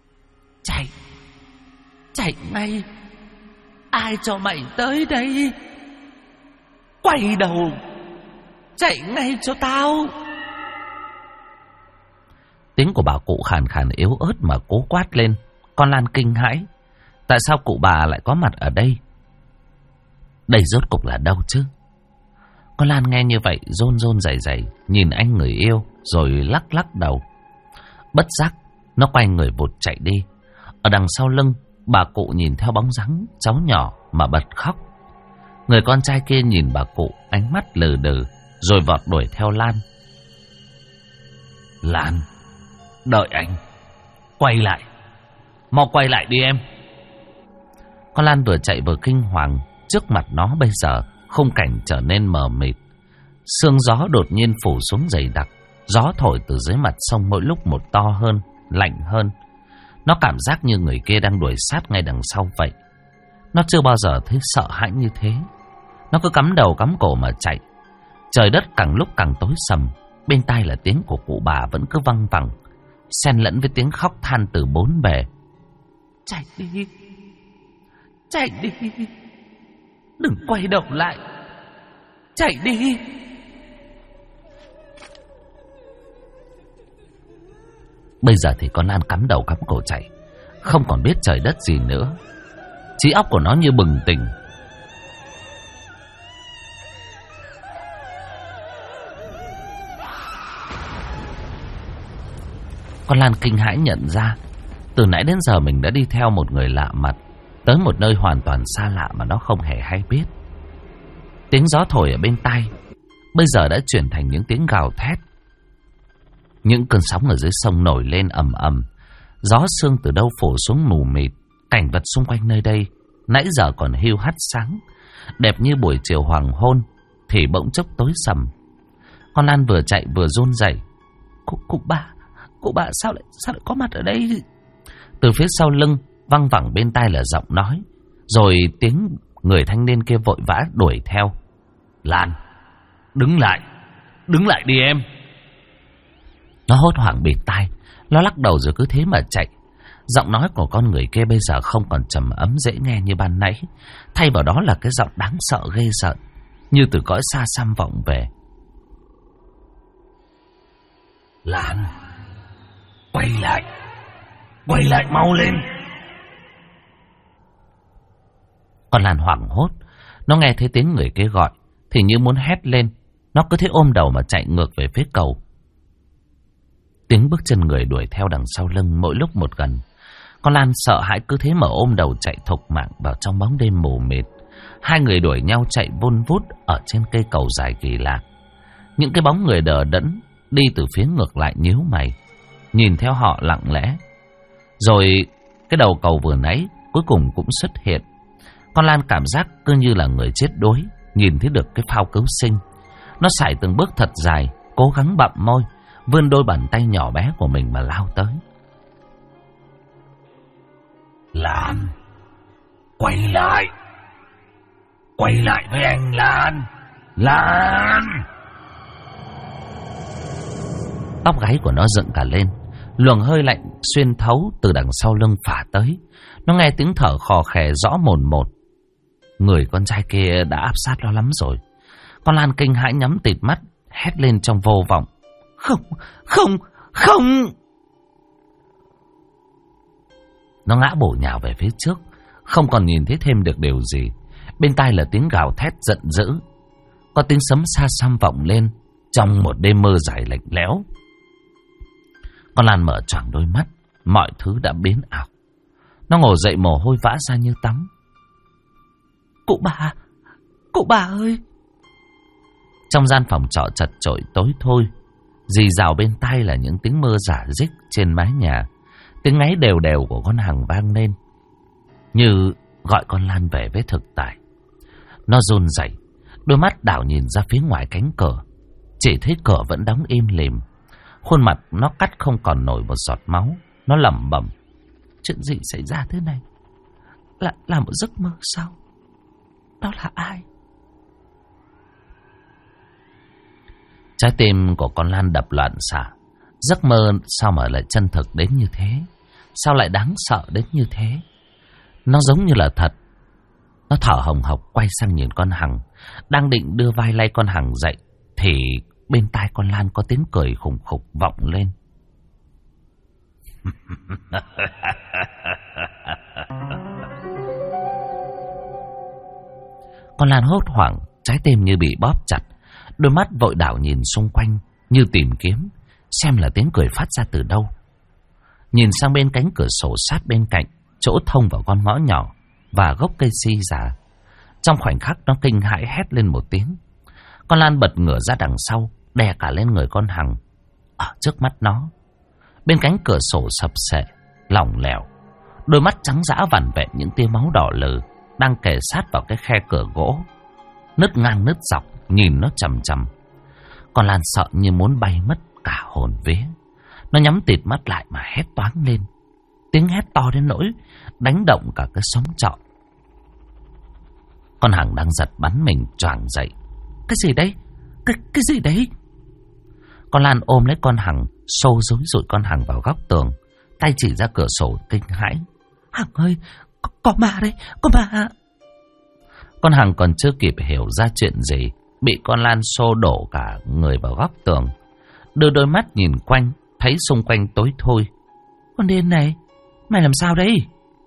[SPEAKER 1] Chạy ngay. Ai cho mày tới đây? Quay đầu, chạy ngay cho tao. Tiếng của bà cụ khàn khàn yếu ớt mà cố quát lên. Con Lan kinh hãi. Tại sao cụ bà lại có mặt ở đây? Đây rốt cục là đâu chứ? Con Lan nghe như vậy run run rẩy rẩy nhìn anh người yêu rồi lắc lắc đầu. Bất giác nó quay người vụt chạy đi. Ở đằng sau lưng bà cụ nhìn theo bóng dáng cháu nhỏ mà bật khóc. Người con trai kia nhìn bà cụ ánh mắt lừ đừ rồi vọt đuổi theo Lan. Lan, đợi anh. Quay lại. Mau quay lại đi em. Con Lan vừa chạy vừa kinh hoàng. Trước mặt nó bây giờ khung cảnh trở nên mờ mịt. Sương gió đột nhiên phủ xuống dày đặc. Gió thổi từ dưới mặt sông mỗi lúc một to hơn, lạnh hơn. Nó cảm giác như người kia đang đuổi sát ngay đằng sau vậy. Nó chưa bao giờ thấy sợ hãi như thế. Nó cứ cắm đầu cắm cổ mà chạy. Trời đất càng lúc càng tối sầm. Bên tai là tiếng của cụ bà vẫn cứ văng vẳng, xen lẫn với tiếng khóc than từ bốn bề. Chạy đi. Chạy đi. Đừng quay đầu lại. Chạy đi. Bây giờ thì con Lan cắm đầu cắm cổ chạy, không còn biết trời đất gì nữa. Trí óc của nó như bừng tỉnh. Con Lan kinh hãi nhận ra từ nãy đến giờ mình đã đi theo một người lạ mặt tới một nơi hoàn toàn xa lạ mà nó không hề hay biết. Tiếng gió thổi ở bên tai bây giờ đã chuyển thành những tiếng gào thét. Những cơn sóng ở dưới sông nổi lên ầm ầm. Gió sương từ đâu phủ xuống mù mịt. Cảnh vật xung quanh nơi đây nãy giờ còn hiu hắt sáng, đẹp như buổi chiều hoàng hôn, thì bỗng chốc tối sầm. Con Lan vừa chạy vừa run rẩy. Cụ bà sao lại có mặt ở đây? Từ phía sau lưng văng vẳng bên tai là giọng nói, rồi tiếng người thanh niên kia vội vã đuổi theo. Lan, đứng lại đi em. Nó hốt hoảng bịt tai, nó lắc đầu rồi cứ thế mà chạy. Giọng nói của con người kia bây giờ không còn trầm ấm dễ nghe như ban nãy, thay vào đó là cái giọng đáng sợ ghê rợn, như từ cõi xa xăm vọng về. Lan, quay lại mau lên. Con Lan hoảng hốt, nó nghe thấy tiếng người kia gọi thì như muốn hét lên, nó cứ thế ôm đầu mà chạy ngược về phía cầu. Tiếng bước chân người đuổi theo đằng sau lưng mỗi lúc một gần. Con Lan sợ hãi cứ thế mà ôm đầu chạy thục mạng vào trong bóng đêm mù mịt. Hai người đuổi nhau chạy vun vút ở trên cây cầu dài kỳ lạ. Những cái bóng người đờ đẫn đi từ phía ngược lại nhíu mày, nhìn theo họ lặng lẽ. Rồi cái đầu cầu vừa nãy cuối cùng cũng xuất hiện. Con Lan cảm giác cứ như là người chết đuối nhìn thấy được cái phao cứu sinh. Nó sải từng bước thật dài, cố gắng bặm môi, vươn đôi bàn tay nhỏ bé của mình mà lao tới. Lan, quay lại với anh Lan. Lan! Tóc gáy của nó dựng cả lên, luồng hơi lạnh xuyên thấu từ đằng sau lưng phả tới. Nó nghe tiếng thở khò khè rõ mồn một. Người con trai kia đã áp sát nó lắm rồi. Con Lan kinh hãi nhắm tịt mắt, hét lên trong vô vọng. Không! Nó ngã bổ nhào về phía trước, không còn nhìn thấy thêm được điều gì. Bên tai là tiếng gào thét giận dữ. Có tiếng sấm xa xăm vọng lên trong một đêm mơ dài lạnh lẽo. Con Lan mở choàng đôi mắt, mọi thứ đã biến ảo. Nó ngồi dậy mồ hôi vã ra như tắm. Cụ bà ơi! Trong gian phòng trọ chật chội tối thôi, rì rào bên tai là những tiếng mưa rả rích trên mái nhà. Tiếng ngáy đều đều của con Hằng vang lên, như gọi con Lan về với thực tại. Nó run rẩy, đôi mắt đảo nhìn ra phía ngoài cánh cửa. Chỉ thấy cửa vẫn đóng im lìm. Khuôn mặt nó cắt không còn nổi một giọt máu. Nó lẩm bẩm: chuyện gì xảy ra thế này? Là một giấc mơ sao? Đó là ai? Trái tim của con Lan đập loạn xạ. Giấc mơ sao mà lại chân thực đến như thế? Sao lại đáng sợ đến như thế? Nó giống như là thật. Nó thở hồng hộc quay sang nhìn con Hằng, đang định đưa vai lay con Hằng dậy thì bên tai con Lan có tiếng cười khủng khục vọng lên. Con Lan hốt hoảng, trái tim như bị bóp chặt, đôi mắt vội đảo nhìn xung quanh như tìm kiếm xem là tiếng cười phát ra từ đâu. Nhìn sang bên cánh cửa sổ sát bên cạnh, chỗ thông vào con ngõ nhỏ và gốc cây si già. Trong khoảnh khắc nó kinh hãi hét lên một tiếng. Con Lan bật ngửa ra đằng sau, đè cả lên người con Hằng. Ở trước mắt nó, bên cánh cửa sổ sập sệ, lỏng lẻo, đôi mắt trắng dã vằn vẹn những tia máu đỏ lừ đang kề sát vào cái khe cửa gỗ, nứt ngang nứt dọc, nhìn nó chằm chằm. Con Lan sợ như muốn bay mất cả hồn vía. Nó nhắm tịt mắt lại mà hét toáng lên. Tiếng hét to đến nỗi đánh động cả cái xóm trọ. Con Hằng đang giật bắn mình choàng dậy. Cái gì đấy? Cái gì đấy? Con Lan ôm lấy con Hằng, xô dối dụi con Hằng vào góc tường, tay chỉ ra cửa sổ kinh hãi. Hằng ơi, có ma đấy, có ma. Con Hằng còn chưa kịp hiểu ra chuyện gì, bị con Lan xô đổ cả người vào góc tường. Đưa đôi mắt nhìn quanh, thấy xung quanh tối thui. Con điên này, mày làm sao đấy?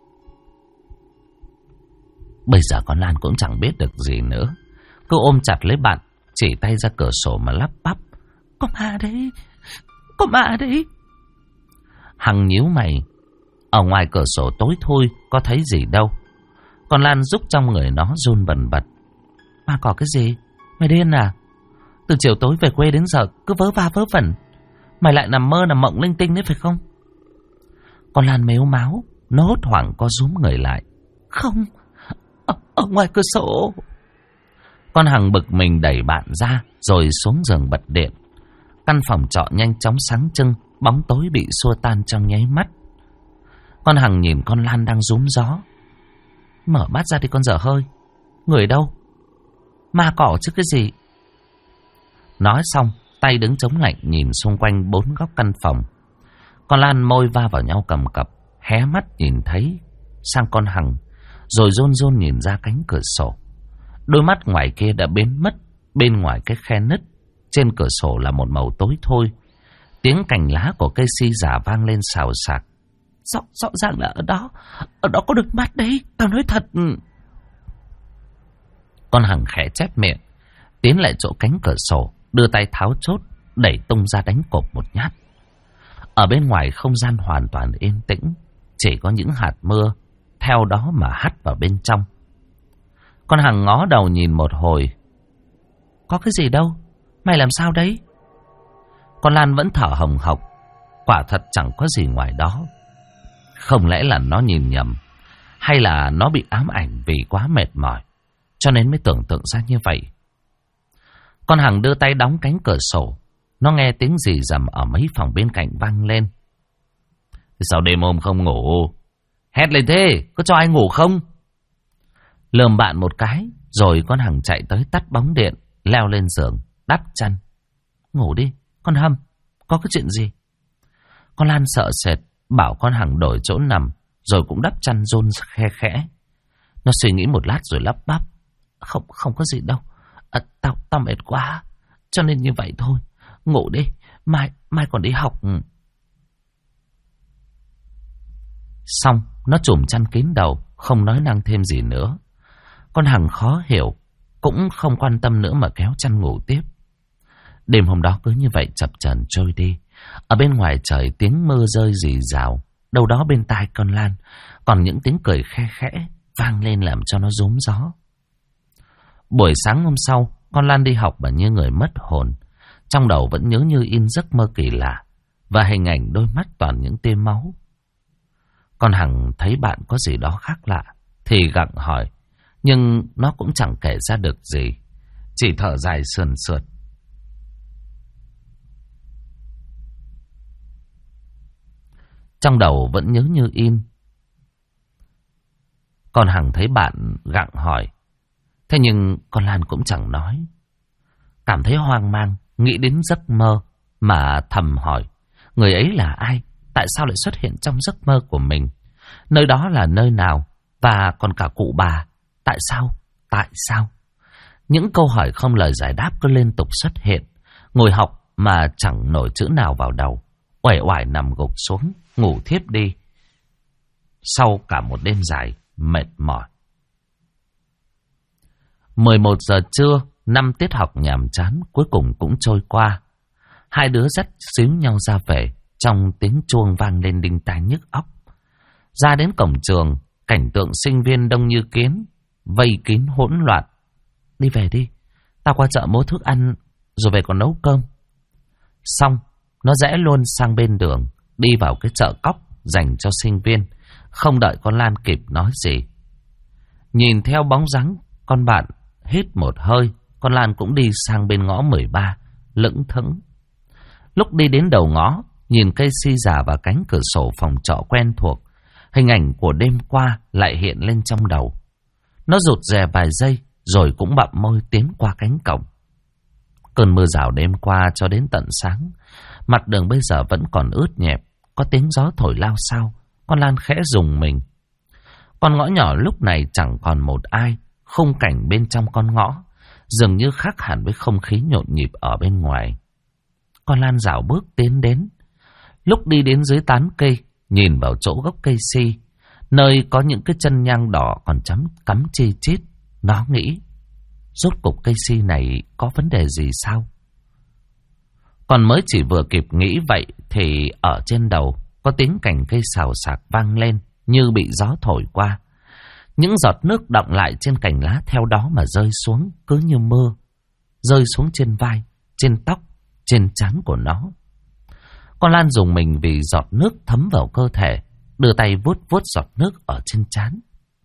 [SPEAKER 1] Bây giờ con Lan cũng chẳng biết được gì nữa, cứ ôm chặt lấy bạn, chỉ tay ra cửa sổ mà lắp bắp. Có ma đấy, có ma đấy. Hằng nhíu mày. Ở ngoài cửa sổ tối thui có thấy gì đâu. Con Lan rúc trong người nó run bần bật. Ma có cái gì? Mày điên à? Từ chiều tối về quê đến giờ cứ vớ va vớ vẩn. Mày lại nằm mơ nằm mộng linh tinh đấy phải không? Con Lan mếu máo, nó hốt hoảng co rúm người lại. Không, ở ngoài cửa sổ. Con Hằng bực mình đẩy bạn ra rồi xuống giường bật điện. Căn phòng trọ nhanh chóng sáng trưng, bóng tối bị xua tan trong nháy mắt. Con Hằng nhìn con Lan đang rúm gió. Mở mắt ra đi con dở hơi. Người đâu? Ma cỏ chứ cái gì? Nói xong, tay đứng chống lạnh nhìn xung quanh bốn góc căn phòng. Con Lan môi va vào nhau cầm cập, hé mắt nhìn thấy sang con Hằng, rồi run run nhìn ra cánh cửa sổ. Đôi mắt ngoài kia đã biến mất, bên ngoài cái khe nứt trên cửa sổ là một màu tối thôi. Tiếng cành lá của cây si già vang lên xào xạc. Rõ ràng là ở đó có được mắt đấy, tao nói thật. Con Hằng khẽ chép miệng, tiến lại chỗ cánh cửa sổ, đưa tay tháo chốt, đẩy tung ra đánh cộp một nhát. Ở bên ngoài không gian hoàn toàn yên tĩnh, chỉ có những hạt mưa theo đó mà hắt vào bên trong. Con Hằng ngó đầu nhìn một hồi. Có cái gì đâu, mày làm sao đấy? Con Lan vẫn thở hồng hộc. Quả thật chẳng có gì ngoài đó. Không lẽ là nó nhìn nhầm, hay là nó bị ám ảnh vì quá mệt mỏi, cho nên mới tưởng tượng ra như vậy. Con Hằng đưa tay đóng cánh cửa sổ. Nó nghe tiếng rì rầm ở mấy phòng bên cạnh vang lên. Sao đêm hôm không ngủ? Hét lên thế, có cho ai ngủ không? Lườm bạn một cái, rồi con Hằng chạy tới tắt bóng điện, leo lên giường, đắp chăn. Ngủ đi, con Hâm, có cái chuyện gì? Con Lan sợ sệt, bảo con Hằng đổi chỗ nằm, rồi cũng đắp chăn rôn khe khẽ. Nó suy nghĩ một lát rồi lắp bắp. Không có gì đâu. Tao mệt quá, cho nên như vậy thôi. Ngủ đi, mai còn đi học. Xong, nó trùm chăn kín đầu, không nói năng thêm gì nữa. Con Hằng khó hiểu, cũng không quan tâm nữa mà kéo chăn ngủ tiếp. Đêm hôm đó cứ như vậy chập chờn trôi đi. Ở bên ngoài trời tiếng mưa rơi rì rào, đâu đó bên tai con Lan còn những tiếng cười khe khẽ vang lên làm cho nó rúm gió. Buổi sáng hôm sau, con Lan đi học mà như người mất hồn. Trong đầu vẫn nhớ như in giấc mơ kỳ lạ và hình ảnh đôi mắt toàn những tia máu. Con Hằng thấy bạn có gì đó khác lạ thì gặng hỏi, nhưng nó cũng chẳng kể ra được gì, chỉ thở dài sườn sượt. Trong đầu vẫn nhớ như in. Con Hằng thấy bạn gặng hỏi, thế nhưng con Lan cũng chẳng nói. Cảm thấy hoang mang, nghĩ đến giấc mơ mà thầm hỏi, người ấy là ai? Tại sao lại xuất hiện trong giấc mơ của mình? Nơi đó là nơi nào? Và còn cả cụ bà, tại sao? Tại sao? Những câu hỏi không lời giải đáp cứ liên tục xuất hiện. Ngồi học mà chẳng nổi chữ nào vào đầu, uể oải nằm gục xuống, ngủ thiếp đi. Sau cả một đêm dài, mệt mỏi. 11 giờ trưa, 5 tiết học nhàm chán cuối cùng cũng trôi qua. Hai đứa dắt xíu nhau ra về, trong tiếng chuông vang lên đinh tai nhức óc. Ra đến cổng trường, cảnh tượng sinh viên đông như kiến, vây kín hỗn loạn. Đi về đi, tao qua chợ mua thức ăn, rồi về còn nấu cơm. Xong, nó rẽ luôn sang bên đường, đi vào cái chợ cóc dành cho sinh viên, không đợi con Lan kịp nói gì. Nhìn theo bóng dáng con bạn hít một hơi, con Lan cũng đi sang bên ngõ 13, lững thững. Lúc đi đến đầu ngõ, nhìn cây si già và cánh cửa sổ phòng trọ quen thuộc, hình ảnh của đêm qua lại hiện lên trong đầu. Nó rụt rè vài giây, rồi cũng bặm môi tiến qua cánh cổng. Cơn mưa rào đêm qua cho đến tận sáng, mặt đường bây giờ vẫn còn ướt nhẹp, có tiếng gió thổi lao xao. Con Lan khẽ rùng mình. Con ngõ nhỏ lúc này chẳng còn một ai, khung cảnh bên trong con ngõ dường như khác hẳn với không khí nhộn nhịp ở bên ngoài. Con Lan dạo bước tiến đến. Lúc đi đến dưới tán cây, nhìn vào chỗ gốc cây si, nơi có những cái chân nhang đỏ còn cắm chi chít, nó nghĩ, rốt cục cây si này có vấn đề gì sao? Còn mới chỉ vừa kịp nghĩ vậy thì ở trên đầu có tiếng cành cây xào xạc vang lên như bị gió thổi qua. Những giọt nước đọng lại trên cành lá theo đó mà rơi xuống cứ như mưa, rơi xuống trên vai, trên tóc, trên trán của nó. Con Lan dùng mình vì giọt nước thấm vào cơ thể, đưa tay vuốt vuốt giọt nước ở trên trán.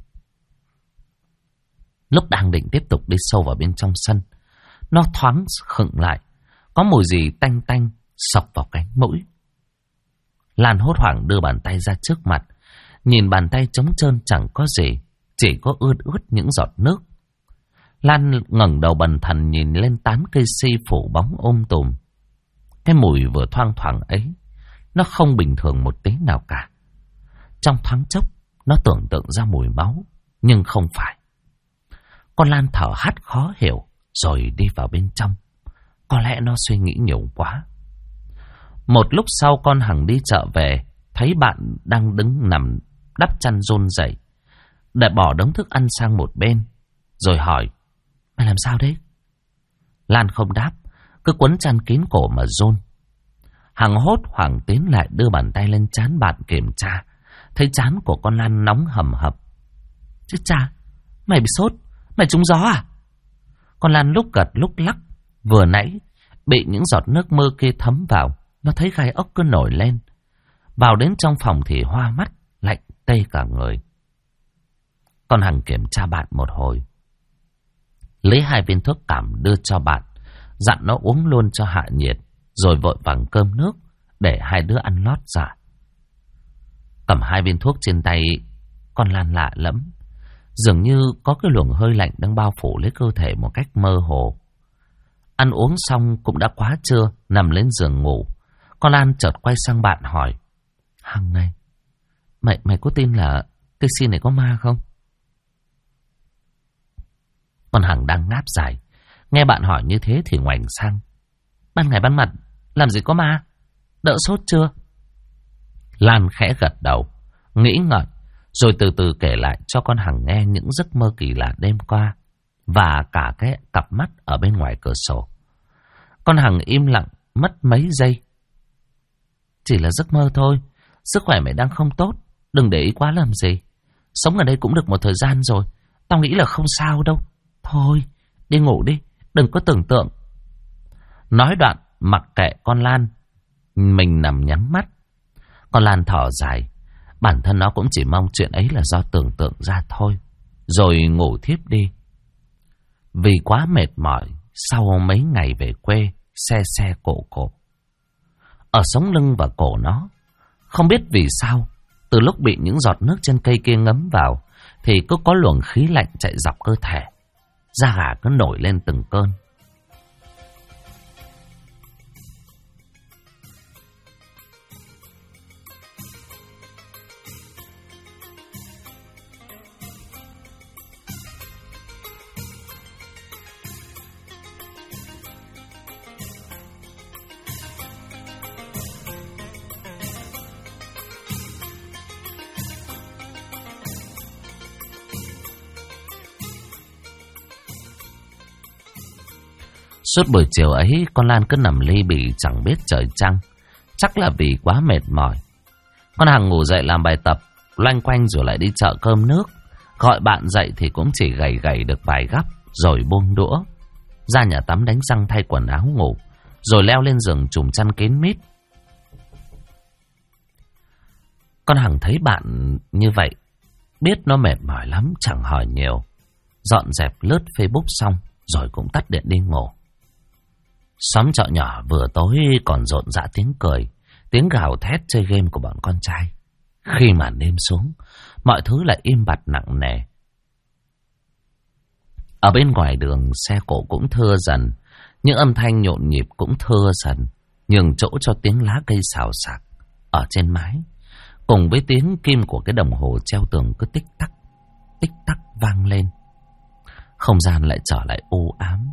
[SPEAKER 1] Lúc đang định tiếp tục đi sâu vào bên trong sân, nó thoáng khựng lại, có mùi gì tanh tanh xộc vào cánh mũi. Lan hốt hoảng đưa bàn tay ra trước mặt, nhìn bàn tay trống trơn chẳng có gì, chỉ có ướt những giọt nước. Lan ngẩng đầu bần thần nhìn lên tán cây si phủ bóng tùm. Cái mùi vừa thoang thoảng ấy, nó không bình thường một tí nào cả. Trong thoáng chốc, nó tưởng tượng ra mùi máu, nhưng không phải. Con Lan thở hắt khó hiểu, rồi đi vào bên trong. Có lẽ nó suy nghĩ nhiều quá. Một lúc sau con Hằng đi chợ về, thấy bạn đang đứng nằm đắp chăn run rẩy, để bỏ đống thức ăn sang một bên, rồi hỏi: "Mày làm sao đấy?" Lan không đáp, cứ quấn chăn kín cổ mà run. Hằng hốt hoảng tiến lại đưa bàn tay lên trán bạn kiểm tra, thấy trán của con Lan nóng hầm hập. "Chứ cha, mày bị sốt, mày trúng gió à?" Con Lan lúc gật lúc lắc, vừa nãy bị những giọt nước mưa kia thấm vào, nó thấy gai ốc cứ nổi lên. Vào đến trong phòng thì hoa mắt, lạnh tê cả người. Con Hằng kiểm tra bạn một hồi, lấy 2 viên thuốc cảm đưa cho bạn, dặn nó uống luôn cho hạ nhiệt, rồi vội vàng cơm nước để 2 đứa ăn lót dạ. Cầm 2 viên thuốc trên tay, con Lan lạ lẫm, dường như có cái luồng hơi lạnh đang bao phủ lấy cơ thể một cách mơ hồ. Ăn uống xong cũng đã quá trưa, nằm lên giường ngủ. Con Lan chợt quay sang bạn hỏi: "Hằng này, mày có tin là cái xin này có ma không?" Con Hằng đang ngáp dài, nghe bạn hỏi như thế thì ngoảnh sang: "Ban ngày ban mặt làm gì có ma, đỡ sốt chưa?" Lan khẽ gật đầu, nghĩ ngợi, rồi từ từ kể lại cho con Hằng nghe những giấc mơ kỳ lạ đêm qua và cả cái cặp mắt ở bên ngoài cửa sổ. Con Hằng im lặng mất mấy giây. "Chỉ là giấc mơ thôi, sức khỏe mày đang không tốt, đừng để ý quá làm gì. Sống ở đây cũng được một thời gian rồi, tao nghĩ là không sao đâu. Thôi, đi ngủ đi, đừng có tưởng tượng." Nói đoạn mặc kệ con Lan, mình nằm nhắm mắt. Con Lan thở dài, bản thân nó cũng chỉ mong chuyện ấy là do tưởng tượng ra thôi, rồi ngủ thiếp đi. Vì quá mệt mỏi sau mấy ngày về quê xe cổ, ở sống lưng và cổ nó, không biết vì sao, từ lúc bị những giọt nước trên cây kia ngấm vào thì cứ có luồng khí lạnh chạy dọc cơ thể, da gà cứ nổi lên từng cơn. Suốt buổi chiều ấy, con Lan cứ nằm li bì chẳng biết trời trăng, chắc là vì quá mệt mỏi. Con Hằng ngủ dậy làm bài tập, loanh quanh rồi lại đi chợ cơm nước. Gọi bạn dậy thì cũng chỉ gầy gầy được vài gắp, rồi buông đũa. Ra nhà tắm đánh răng thay quần áo ngủ, rồi leo lên giường trùm chăn kín mít. Con Hằng thấy bạn như vậy, biết nó mệt mỏi lắm, chẳng hỏi nhiều. Dọn dẹp lướt Facebook xong, rồi cũng tắt điện đi ngủ. Xóm chợ nhỏ vừa tối còn rộn rã tiếng cười, tiếng gào thét chơi game của bọn con trai. Khi màn đêm xuống, mọi thứ lại im bặt nặng nề. Ở bên ngoài đường, xe cộ cũng thưa dần, những âm thanh nhộn nhịp cũng thưa dần, nhường chỗ cho tiếng lá cây xào xạc ở trên mái, cùng với tiếng kim của cái đồng hồ treo tường cứ tích tắc vang lên. Không gian lại trở lại u ám.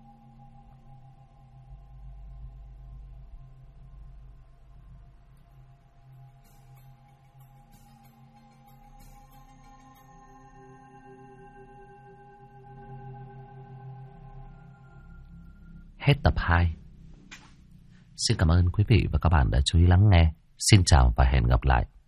[SPEAKER 1] Hết tập 2. Xin cảm ơn quý vị và các bạn đã chú ý lắng nghe. Xin chào và hẹn gặp lại.